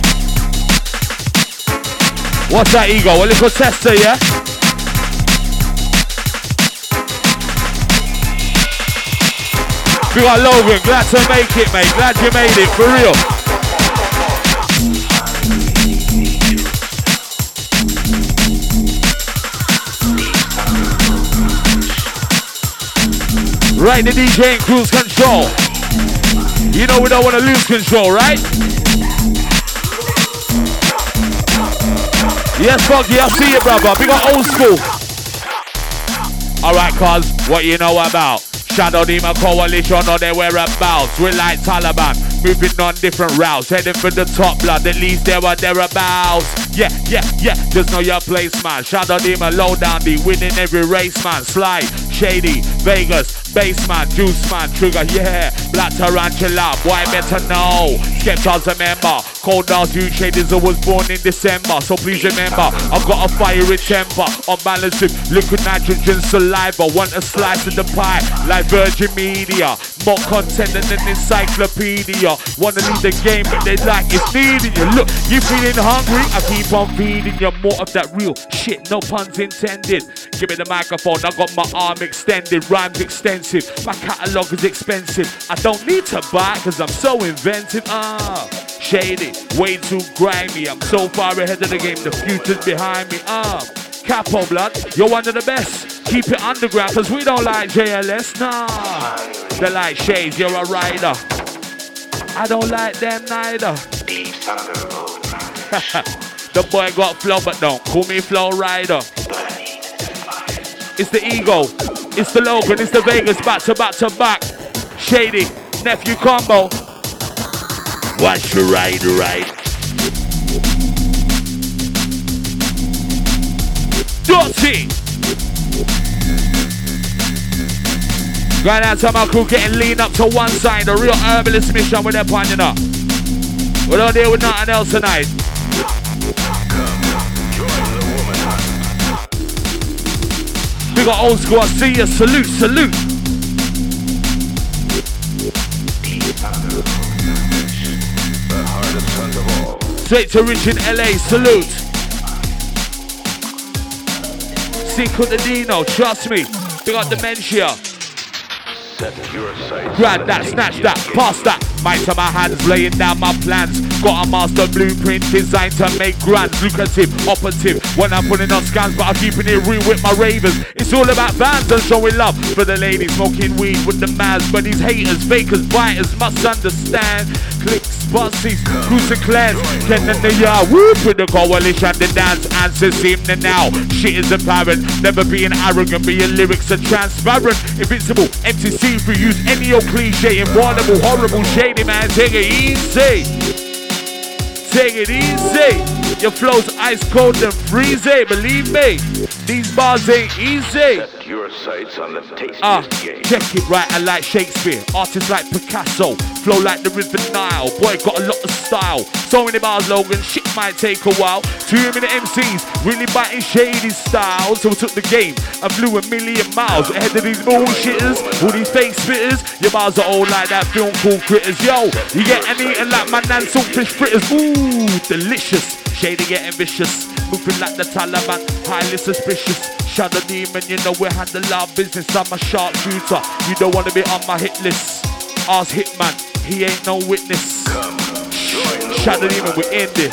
What's that, Ego? A little tester, yeah? We got Logan. Glad to make it, mate. Glad you made it, for real. Right, the DJ in cruise control. You know we don't want to lose control, right? Yes, Foggy, I see you, brother. We got old school. Alright, cuz, what you know about? Shadow Demon Coalition or their whereabouts. We like Taliban, moving on different routes. Heading for the top blood, at least there or thereabouts. Yeah, just know your place, man. Shadow Demon, low down, be winning every race, man. Sly, Shady, Vegas, Bassman, Juice Man, Trigger, yeah. Black Tarantula, boy better know. Skeptors remember, Cold Dance, you Shadys was born in December. So please remember, I've got a fiery temper. Unbalanced with liquid nitrogen saliva. Want a slice of the pie, like Virgin Media. More content than an encyclopedia. Wanna leave the game, but they like it's needing you. Look, you feeling hungry? I keep on feeding you more of that real shit, no puns intended. Give me the microphone, I got my arm extended. Rhymes extensive, my catalogue is expensive. I don't need to buy, cause I'm so inventive. Shady, way too grimy. I'm so far ahead of the game, the future's behind me. Capo blood, you're one of the best. Keep it underground, cause we don't like JLS, nah. They like Shades, you're a rider. I don't like them neither. The boy got flow, but don't call me Flow Rider. It's the Ego, it's the Logan, it's the Vegas, back to back to back. Shady, nephew combo. Watch the ride. Dirty. Going out to my crew, getting lean up to one side. A real herbalist mission with their pan, you know. We don't deal with nothing else tonight. We got old school, I see you. Salute. Straight to Rich in LA, salute. Cinco de Dino, trust me. We got dementia. Grab that, snatch that, pass that. Mic to my hands, laying down my plans. Got a master blueprint designed to make grand, lucrative, operative. When I'm putting on scans, but I'm keeping it real with my ravers. It's all about bands and showing love for the ladies smoking weed with the maz. But these haters, fakers, biters must understand. Clicks, buses, cruise and clans. Ken and the yard, whoop with the coalition, the dance answers seem to now. Shit is apparent, never being arrogant, but your lyrics are transparent. Invincible, MCC for use any old cliche, invulnerable, horrible, shady man. Take it easy. Take it easy. Your flow's ice cold and freezing. Believe me, these bars ain't easy. Set your sights on the tastiest game. Check it right, I like Shakespeare. Artists like Picasso. Flow like the River Nile. Boy, got a lot of style. So many bars, Logan. Shit might take a while. 2-minute MCs really biting shady styles. So we took the game and flew a million miles ahead of these bullshitters. All these fake spitters. Your bars are all like that film called Critters. Yo, you get and eating like my nan saltfish fritters. Ooh, delicious. Shady getting vicious. Moving like the Taliban. Highly suspicious. Shadow demon, you know we handle our business. I'm a sharpshooter. You don't want to be on my hit list. Ask Hitman, he ain't no witness. Shadow demon, we in this.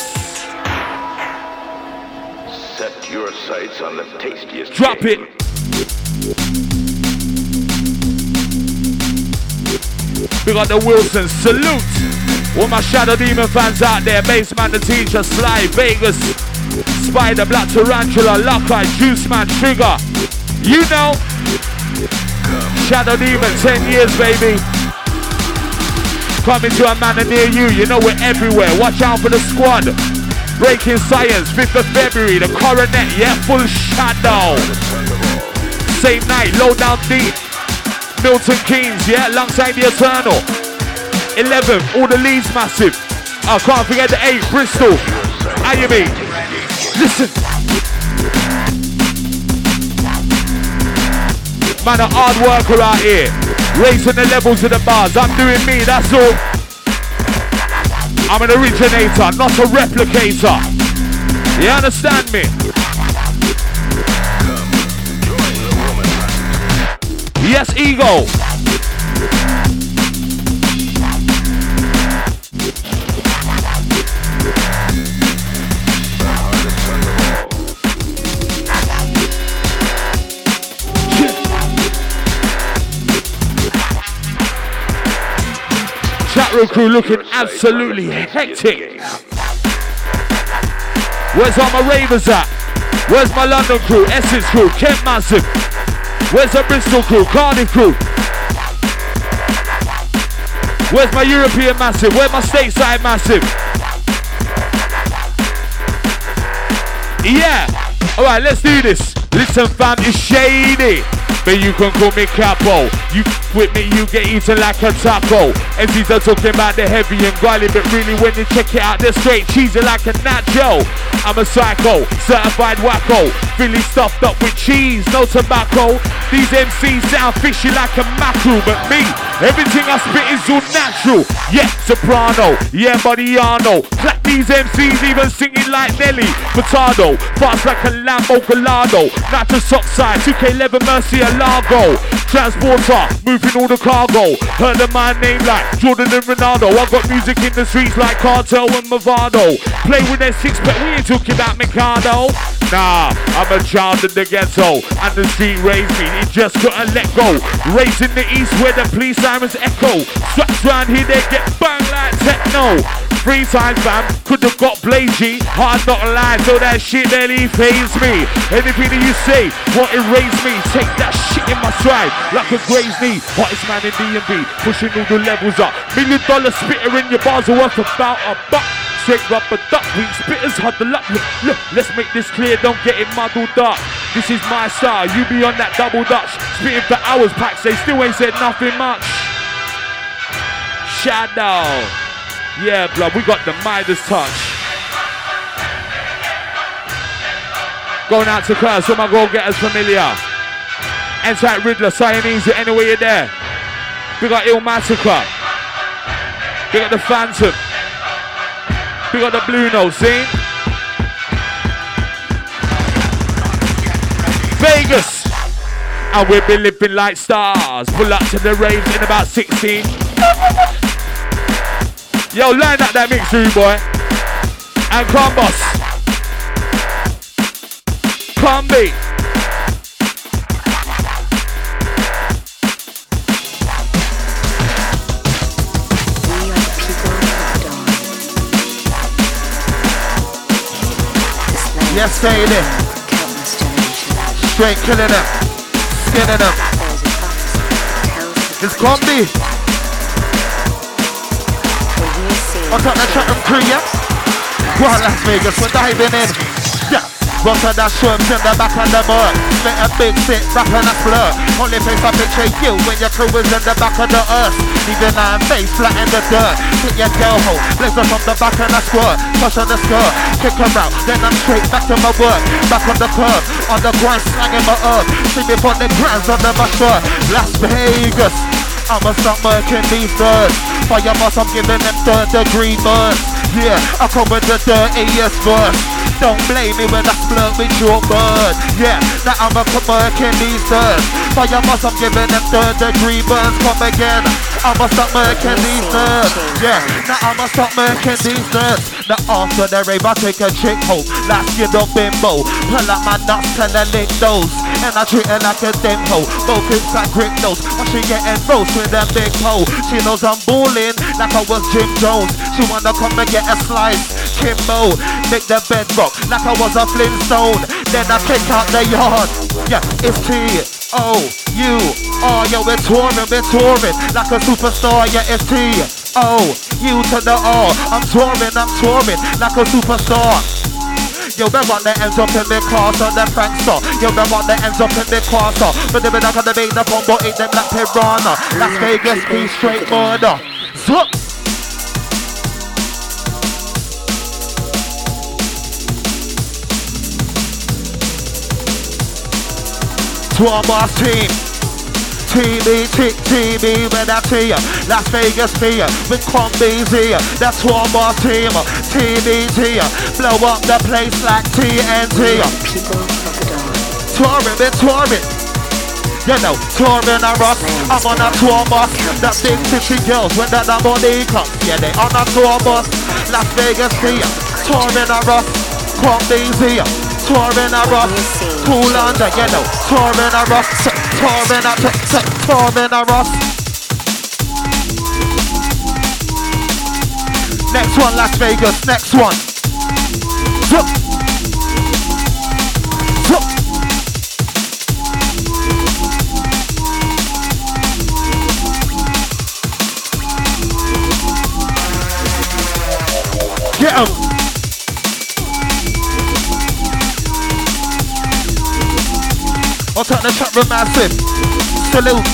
Set your sights on the tastiest Drop game. it. We got the Wilson, salute. All my Shadow Demon fans out there. Bassman the teacher, Sly, Vegas, Spider, Black Tarantula, Lockeye, Juice Man, Trigger. You know, Shadow Demon, 10 years, baby. Coming to a manor near you, you know we're everywhere. Watch out for the squad. Breaking Science, 5th of February, the Coronet, yeah, full shadow. Same night, Low Down Deep, Milton Keynes, yeah, alongside the Eternal. 11th, all the Leeds massive. I can't forget the 8th, Bristol. How you mean? Listen. Man, a hard worker out here. Raising the levels of the bars. I'm doing me, that's all. I'm an originator, not a replicator. You understand me? Yes, ego. Chatroom crew looking absolutely hectic. Where's all my ravers at? Where's my London crew, Essex crew, Kent Massive? Where's the Bristol crew, Cardiff crew? Where's my European massive? Where's my stateside massive? Yeah. Alright, let's do this. Listen fam, it's shady. But you can call me Capo. You with me, you get eaten like a taco. MCs are talking about the heavy and grimy, but really when you check it out, they're straight cheesy like a nacho. I'm a psycho, certified wacko. Philly stuffed up with cheese, no tobacco. These MCs sound fishy like a mackerel, but me, everything I spit is all natural. Yeah, soprano, yeah, Mariano. Clap these MCs even singing like Nelly Furtado. Fast like a Lambo Gallardo. Nitrous oxide, 2K11 Mercy Largo. Transporter, moving all the cargo. Heard of my name like Jordan and Ronaldo. I got music in the streets like Cartel and Movado. Play with their six-pack, we ain't talking about Mikado. Nah, I'm a child of the ghetto, and the street raised me, it just couldn't let go. Raised in the east where the police sirens echo. Straps round here, they get banged like techno. 3 times fam, could've got Blazy. Hard not lie, so that shit barely fazed me. Anything that you say, won't erase me. Take that shit in my stride, like a Gray's knee. Hottest man in D&B, pushing all the levels up. $1 million spitter in your bars are worth about a buck. Straight rubber duck, we spitters huddle up. Look, let's make this clear, don't get it muddled up. This is my style, you be on that double dutch. Spitting for hours, packs, they still ain't said nothing much. Shadow. Yeah, blood, we got the Midas touch. Going out to Curse, all my go-getters familiar. Anti Riddler, Siamese, anywhere you're there. We got Ill Massacre. We got the Phantom. We got the Blue Note, see? Vegas. And we've been living like stars. Pull up to the raves in about 16. Yo, line up that mix room, boy. And Combos. Combi. Yes, say it. Straight killing them. Skinning them. It's Combi. On top of the track and crew, yeah? Go on, Las Vegas, we're diving in. Yeah. Run to that shrimps in the back of the mud. Spit a big sit, rapping a blur. Only place I picture you when your crew is in the back of the earth. Leaving our face flat in the dirt. Hit your girl hole, blazer from the back and I squirt. Touch on the skirt, kick her out, then I'm straight back to my work. Back on the curb, on the grind, slanging my herb. See me put the grinds under my shirt. Las Vegas, I'ma stop murking these birds. Fire boss, I'm giving them 3rd-degree burns. Yeah, I come with the dirtiest verse. Don't blame me when I flirt with your bird. Yeah, now I'm a murking these birds. Fire boss, I'm giving them 3rd-degree burns. Come again, I'ma stop murking these birds. Yeah, now I'ma stop murking these birds. Now after the rave, I take a chick home. Last year the bimbo, pull up my nuts, tell her lick those. And I treat her like a demo. Both inside grip nose, but she getting roast with that big pole. She knows I'm balling like I was Jim Jones. She wanna come and get a slice. Kimbo, make the bed rock like I was a Flintstone. Then I kick out the yard. Yeah, it's T-O-U-R. Yo, we're touring like a superstar. Yeah, it's T-O-U to the R. I'm touring like a superstar. Yo, we want the ends up in the class on the prankster. Yo, we want the ends up in the class. But they be not gonna make the combo, eat them like piranha. Las Vegas, be straight murder. Zup. Tour boss team. TB, when I see ya. Las Vegas fear with Combi's here. That's Tour boss team. TBT, blow up the place like TNT. Touring. You know, touring a rock. I'm on a tour bus. That big city girls when that money comes. Yeah, they on a tour bus. Las Vegas fear. Touring a rock. Combi's here. Touring a rock, cool under, you know. Touring a rock, touring a rock. Next one, Las Vegas, next one. Zup. Zup. Get 'em. I'll take the shot with massive. Salute.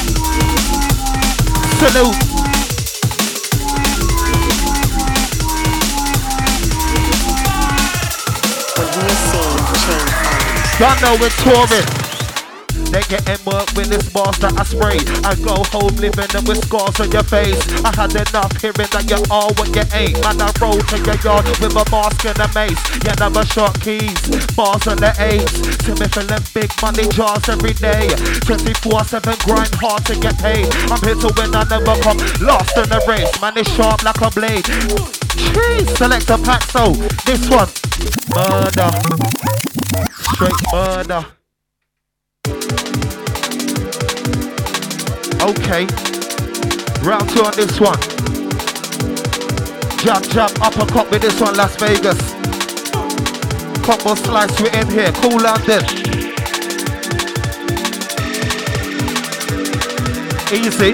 Y'all know we're touring. They getting work with this bars that I spray. I go home living them with scars on your face. I had enough hearing that you are what you ain't. Man, I roll to your yard with a mask and a mace. You never shot keys, bars on the eights. See me filling big money jars every day. 24/7 grind hard to get paid. I'm here to win, I never come lost in the race. Man, it's sharp like a blade. Jeez, select a pack, so this one, murder. Straight murder. Okay, round 2 on this one. Jab, uppercut with this one, Las Vegas. Combo slice, we're in here, cool London. Easy.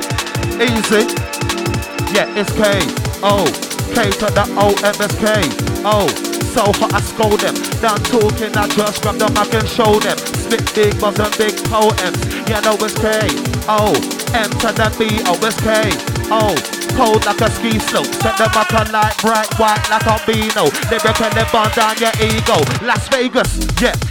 Yeah, it's K-O, K to the O-M-S-K. Oh, so hot I scold them. Done talking, I just grab them, I can show them. Spit big buzz and big poems. Yeah, no, it's K-O. M to the B-O-S-K-O. Cold like a ski slope. Set them up on light bright white like a Beano. Lyrically burn down your ego. Las Vegas, yeah, I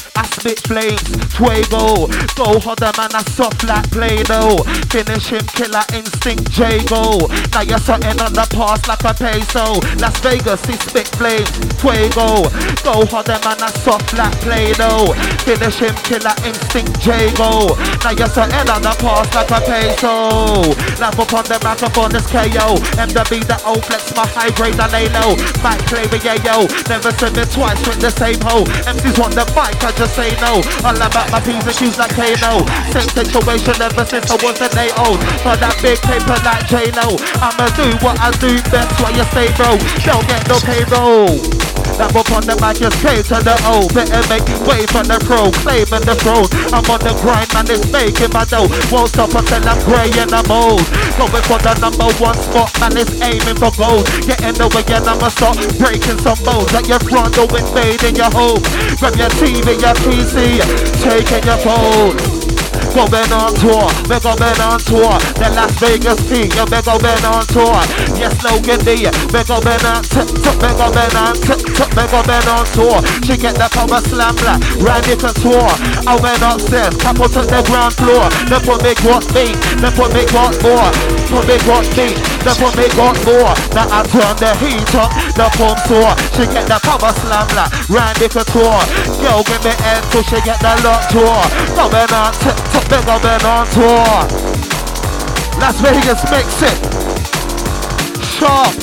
spit flames. Fuego, go harder man, I soft like Play-Doh. Finish him, killer instinct, Jago. Now you're something on the pass like a peso. Las Vegas, he spit flames. Fuego, go harder man, I soft like Play-Doh. Finish him, killer instinct, Jago. Now you're something on the pass like a peso. Laugh upon the microphone, this KO. MW, the O flex, my high grade, I lay low. Mic play with yo. Never said it twice with the same hoe. MCs want the mic, I just say no. All about my P's and Q's like Kano. Same situation ever since I was an AO. For that big paper like J-Lo. I'ma do what I do best while you stay bro. Don't get no payroll. That up on the mic is K to the O. Better make way for the pro, claiming the throne. I'm on the grind, man, it's making my dough. Won't stop until I'm grey in the mold. Going for the number one spot, man, it's aiming for gold. Get in the way and I'ma start breaking some bones. At your front door, invading your home. Grab your TV, your PC, taking your phone. Going on tour, we're going on tour. The Las Vegas P, yeah, we're going on tour. Yes, Logan D, we're going on we're going on tour. She get the power slam like Randy Couture. I went upstairs, couple to the ground floor. They put me what beat, they put me what more. Put me what beat, they put me what more. Now I turn the heat up, the pump tour. She get the power slam like Randy Couture. Yo, give me end till she get the lock tour. Going on they're going on tour. Las Vegas makes it sharp.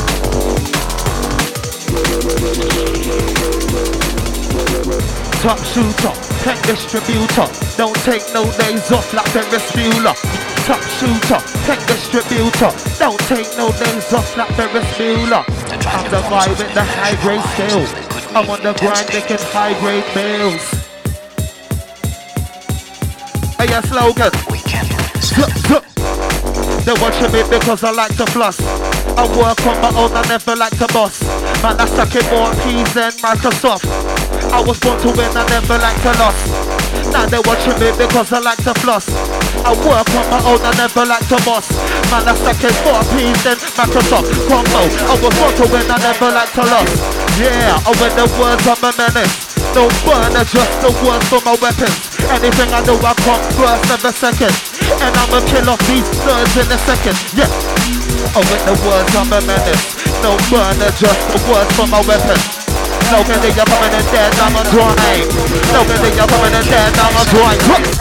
Top shooter, tech distributor. Don't take no days off like Ferris Bueller. Top shooter, tech distributor. Don't take no days off like Ferris Bueller. I'm the guy with the high grade skills. I'm on the grind making high grade meals. Hey, your slogan. They're watching me because I like to floss. I work on my own, I never like to boss. Man, I suck in more keys than Microsoft. I was born to win, I never like to lose. Now they're watching me because I like to floss. I work on my own, I never like to boss. Man, I suck in more keys than Microsoft. Combo, I was born to win, I never like to lose. Yeah, I win the words of a menace. No burner, just the words for my weapons. Anything I do, I come first, never second. And I'ma kill off these birds in a second. Yeah. Oh, with the words, I'm a menace. No burner, just the words for my weapons. No can you're coming in dead, I'm a dry. No can you're coming in dead, I'm a dry.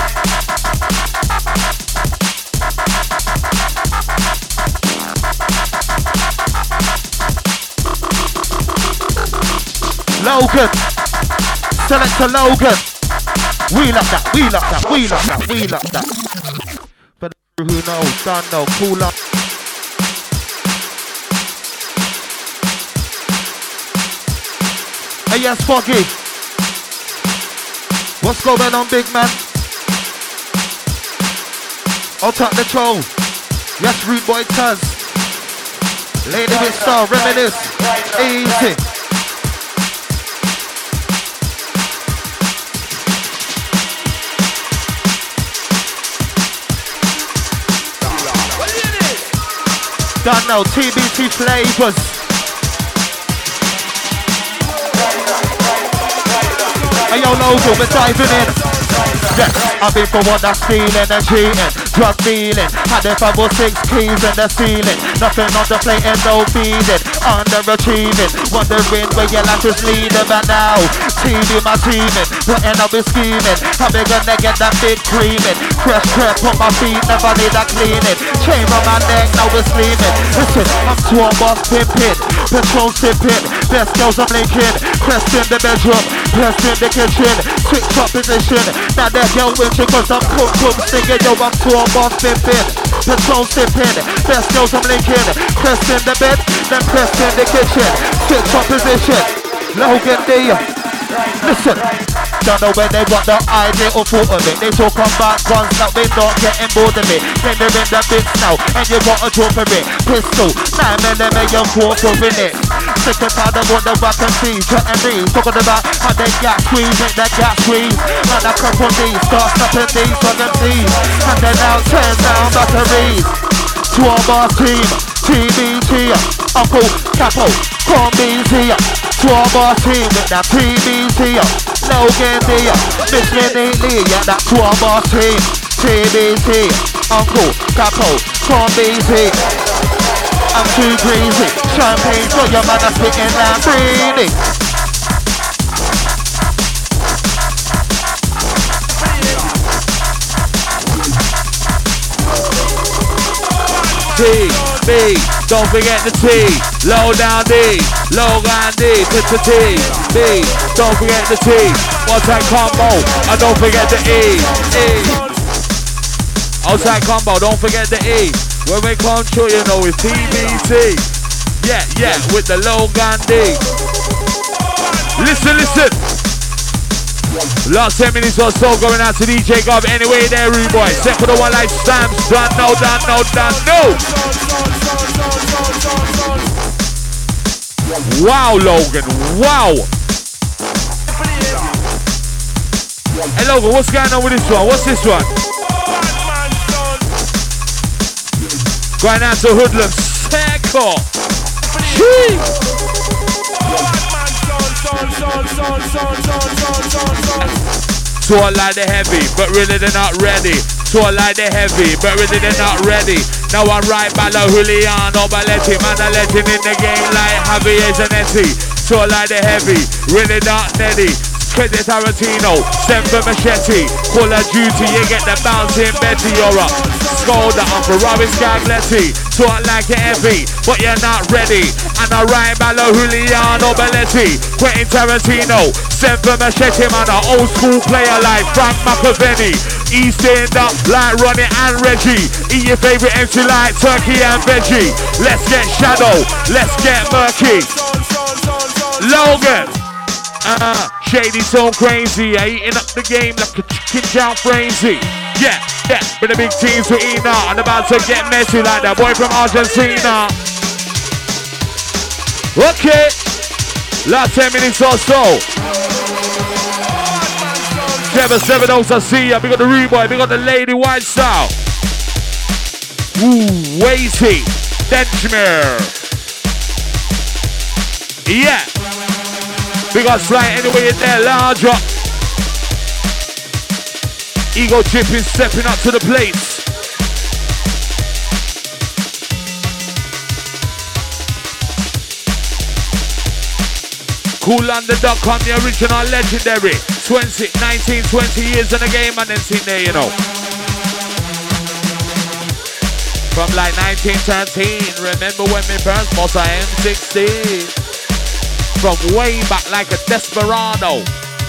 Logan. Selector Logan. We love that, we love that, we love that, we love that. For the who knows, don't know, cool up. Hey, yes, Foggy. What's going on, big man? I'll take the troll. Yes, Rude Boy Taz. Lady with Star, reminisce. Easy. Don't know, TBT flavors. Hey yo, Logan, we're diving in. Yeah, I've been for one that's stealing and cheating, drug dealing. Had it 5 or 6 keys in the ceiling. Nothing on the plate and no feeding. Underachieving, wondering where your life is leading. But now, TV my teaming, putting up with scheming. How we gonna get that big creaming? Fresh crap on my feet, never need a cleaning. Chain on my neck, now we're sleeping. Listen, I'm tour boss pimping, petrol sipping. Best girls I'm linking, pressed in the bedroom, pressed in the kitchen. Switch up position, now they're going because I'm cook singing. Yo, I'm tour boss pimping, petrol sipping. Best girls I'm linking, pressed in the bed, then pressed in the kitchen. Switch up position, Logan D. Listen, don't know where they want the idea or thought of it. They talk about guns that we're not getting bored of it. Then they're in the bits now, and you got a draw for it. Pistol, 9mm, you're quartering it. Sick and tired of what the weapon sees, threaten these. Talking about how they gas squeeze, make that gas squeeze. Man, I come from these, start stopping these, run them these. And then now turn down batteries. To our boss team, TBT, Uncle Capo, Corn BZ, Tour Boss team with that TBT, Logan D, Miss Minnie Lee, yeah, that Tour Boss team, TBT, Uncle Capo, Corn BZ. I'm too crazy, champagne, so your man is spitting and breathing. T, B, don't forget the T, low down D, low down D, to the T, B, don't forget the T, outside combo, and don't forget the E, outside combo, don't forget the E, when we come through, you know, it's TBT, yeah, with the low gun D, listen, last 10 minutes or so going out to DJ Gob. Anyway there, rude boy. Set for the one like stamps. Done, no. Wow, Logan. Wow. Hey, Logan, what's going on with this one? What's this one? Going out to Hoodlum. Secco. So I like the heavy, but really they're not ready. So I like the heavy, but really they're not ready. Now I'm right by the Juliano Balletti. Man, I let him in the game like Javier Zanetti. So I like the heavy, really not Neddy. Credit Tarantino, send for Machete. Call of Duty, you get the bouncing Betty. You're a Scolder, I'm Ferrari Scagletti. So I like it heavy, but you're not ready. And I ride by the Juliano Belletti. Quentin Tarantino, send for Machete. Man, an old school player like Frank McAvenny. East End up like Ronnie and Reggie. Eat your favorite MC like turkey and veggie. Let's get shadow, let's get murky. Logan. Shady so crazy, eating up the game like a chicken down frenzy. Yeah, with the big teams to eat now. I'm about to get messy like that boy from Argentina. Okay, last 10 minutes or so. 7 I see ya. We got the rude boy, we got the lady white style. Ooh, weighty, Denchmere. Yeah. We got Sly anyway in there, large up. Ego chipping, stepping up to the plates. CoolUnder.com, the original legendary. 20 years in the game and then seen there, you know. From like 1913, remember when me first bought a M16? From way back like a desperado.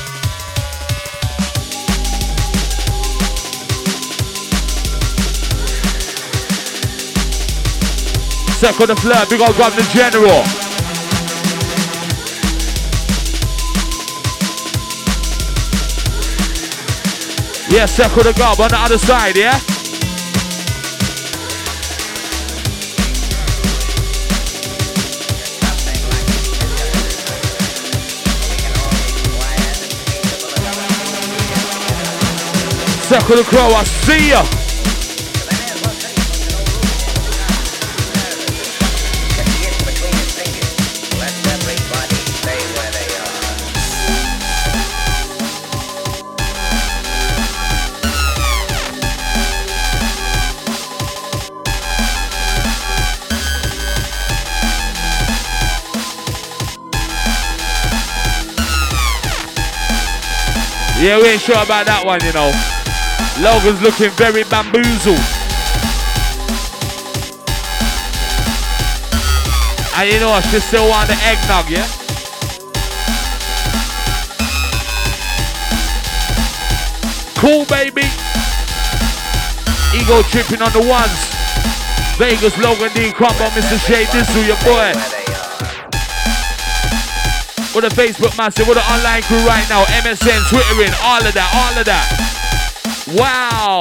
Circle the flirt, big old Governor General. Yeah, circle the gob on the other side, yeah? Circle the crow, I see ya. Yeah, we ain't sure about that one, you know. Logan's looking very bamboozled. And you know, she still want the eggnog, yeah? Cool, baby. Ego tripping on the ones. Vegas, Logan D, Crumble, Mr. Shea, this is your boy. With the Facebook massive, with the online crew right now, MSN, Twittering, all of that. Wow.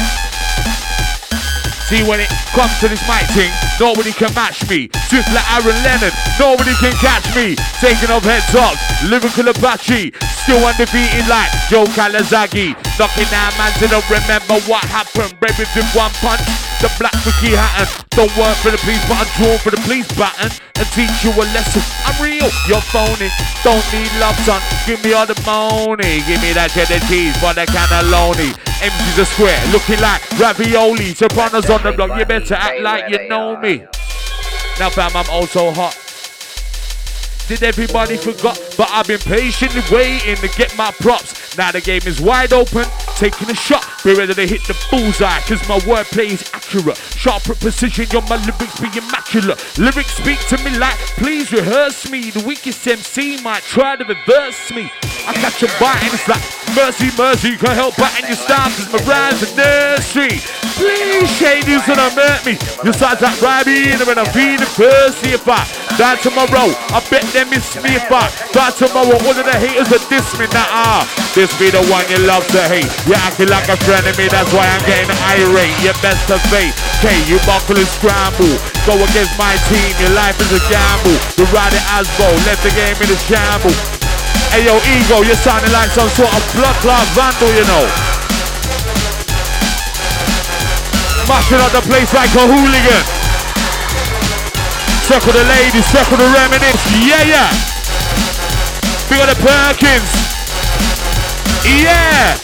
See, when it comes to this mic thing, nobody can match me. Swift like Aaron Lennon, nobody can catch me. Taking off head tops, lyrical Apache. Still undefeated like Joe Calazaghi. Knocking down man to don't remember what happened. Baby with one punch, the black Ricky Hatton. Don't work for the police, but I'm drawn for the police baton and teach you a lesson. I'm real, you're phony. Don't need love, son. Give me all the money. Give me that cheddar cheese for the cannelloni. Empties a square, looking like ravioli. Sopranos on the block, you better act like you know me. Now fam, I'm also hot. Did everybody forgot? But I've been patiently waiting to get my props. Now the game is wide open, taking a shot. Be ready to hit the bullseye, cause my wordplay is accurate. Sharp with precision, your my lyrics be immaculate. Lyrics speak to me like, please rehearse me. The weakest MC might try to reverse me. I catch a bite and it's like, mercy, mercy, you can't help biting your style, cause my rhymes are nursery. Please, Shady's gonna hurt me. Besides that rhyming, when I'm feeling thirsty, if I die tomorrow, I bet them miss me. If I die tomorrow, all of the haters that diss me, nah, this be the one you love to hate. You're acting like a friend of me, that's why I'm getting irate. You're best to fate. Okay, you buckle and scramble. Go against my team, your life is a gamble. You ride it as Bo, left the game in a shamble. Hey yo, Ego, you're sounding like some sort of blood clot vandal, you know. Mashing up the place like a hooligan. Circle the ladies, circle the reminisce. Yeah, yeah. Big on the Perkins. Yeah.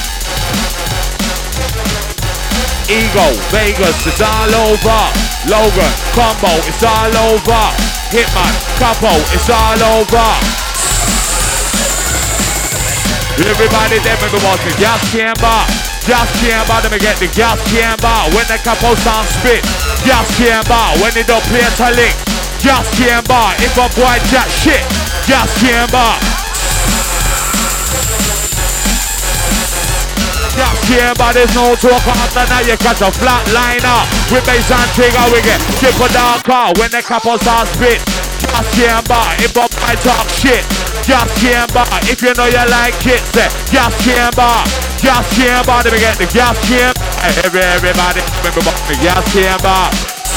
Ego, Vegas, it's all over. Logan, Combo, it's all over. Hitman, Capo, it's all over. Everybody there, maybe watch the gas chamber. Gas chamber, let me get the gas chamber. When the Capo sound spit, gas chamber. When they don't play a link, gas chamber. If a boy jack shit, gas chamber. Gas chamber, there's no talk after now. You catch a flat liner with bass and trigger. We get triple darker when the Capo sound spit. Gas chamber, if a boy talk shit. Gas chamber, if you know you like it, say gas chamber. Gas chamber, let me get the gas chamber. Everybody, remember about the gas chamber.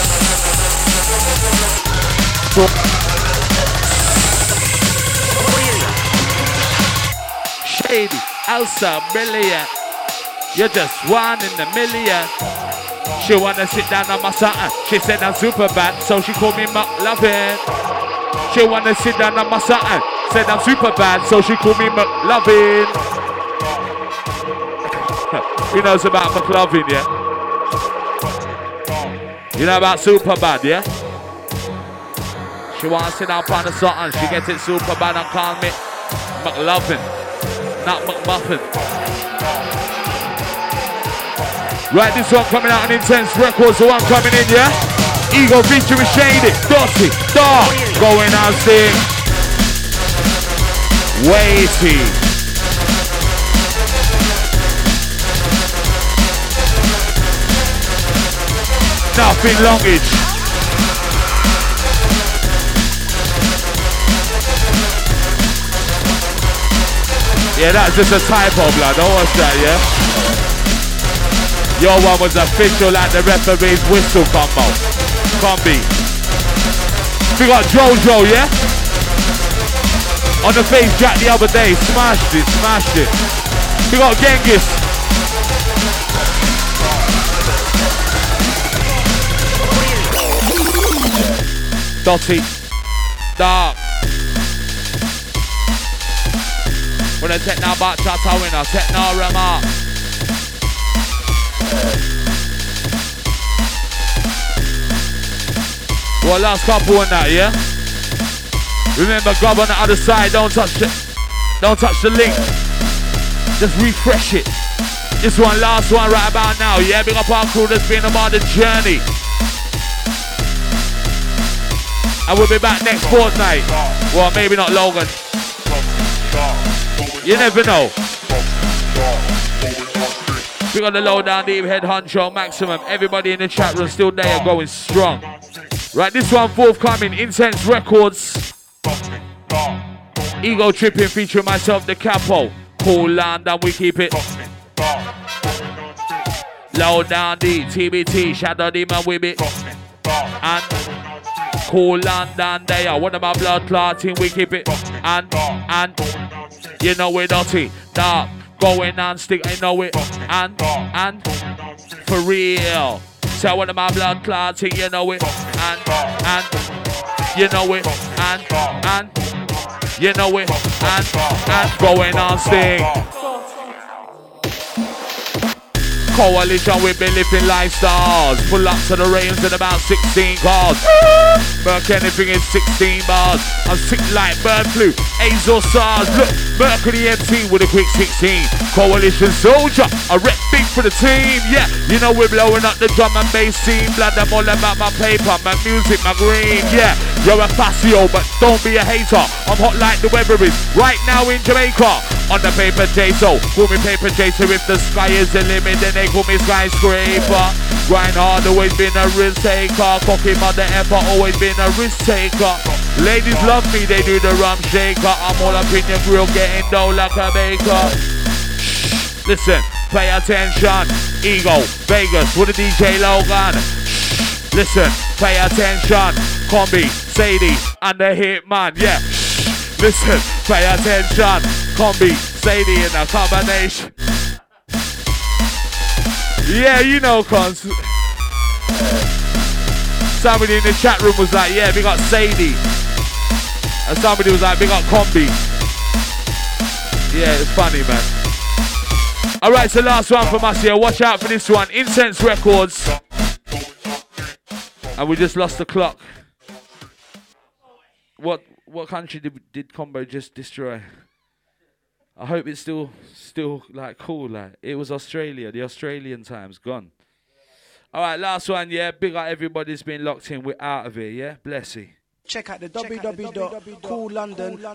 Shady, Elsa, brilliant. You're just one in a million. She wanna sit down on my something. She said I'm super bad, so she called me McLovin. She wanna sit down on my something. Said I'm super bad, so she called me McLovin. Who knows about McLovin, yeah? You know about super bad, yeah? She wants to sit down on the something. She gets it super bad and call me McLovin, not McMuffin. Right, this one coming out on Intense Records, the one coming in, yeah? Ego featuring Shady, Dotty, Dark, going on sing. Weighty. Nothing longage. Yeah, that's just a typo, blood. Don't watch that, yeah? Your one was official like the referee's whistle combo. Combi. We got Jojo, yeah? On the face jack the other day. Smashed it, smashed it. We got Genghis. Dotty. Dark. When I take now back to our winner. Take now remark. Well, last couple on that, yeah? Remember, grab on the other side, don't touch it. Don't touch the link. Just refresh it. This one, last one right about now, yeah? Big up our crew that's been about the journey. And we'll be back next fortnight. Well, maybe not Logan. You never know. We got the low down deep head honcho maximum. Everybody in the chat room still there going strong. Right, this one forthcoming, Intense Records. Ego Tripping featuring myself, the Capo. Cool land and we keep it. Low down deep, TBT, Shadow Demon with it. And Cool land down there. One of my blood clotting, we keep it. And you know we're dirty. Dark. Going on stick, I know it. And for real. say one of my blood clots, you know it. And, you know it. And, you know it. And, going on sting. Coalition, we be living lifestyles. Pull up to the range in about 16 cars. Merc anything in 16 bars. I'm sick like bird flu, AIDS or SARS. Look, Merc on the MC with a quick 16. Coalition soldier, I rep big for the team. Yeah, you know we're blowing up the drum and bass scene. Blood, I'm all about my paper, my music, my green. Yeah, you're a Facio, but don't be a hater. I'm hot like the weather is right now in Jamaica. On the paper J-So, call me paper J-So. If the sky is the limit, then they call me skyscraper. Grind hard, always been a risk taker. Cocky mother effer, always been a risk taker. Ladies love me, they do the rum shaker. I'm all up in your grill, getting dough like a baker. Listen, pay attention. Ego, Vegas, with the DJ Logan. Listen, pay attention. Combi, Sadie, and the Hitman, yeah. Listen, pay attention. Combi, Sadie in a combination. Yeah, you know, cons. Somebody in the chat room was like, yeah, we got Sadie. And somebody was like, we got Combi. Yeah, it's funny, man. Alright, so last one from us here. Watch out for this one. Incense Records. And we just lost the clock. What country did Combo just destroy? I hope it's still like cool. Like it was Australia. The Australian time's gone. All right, last one. Yeah, big up everybody's been locked in. We're out of here. Yeah, bless you. Check out the www.coollondon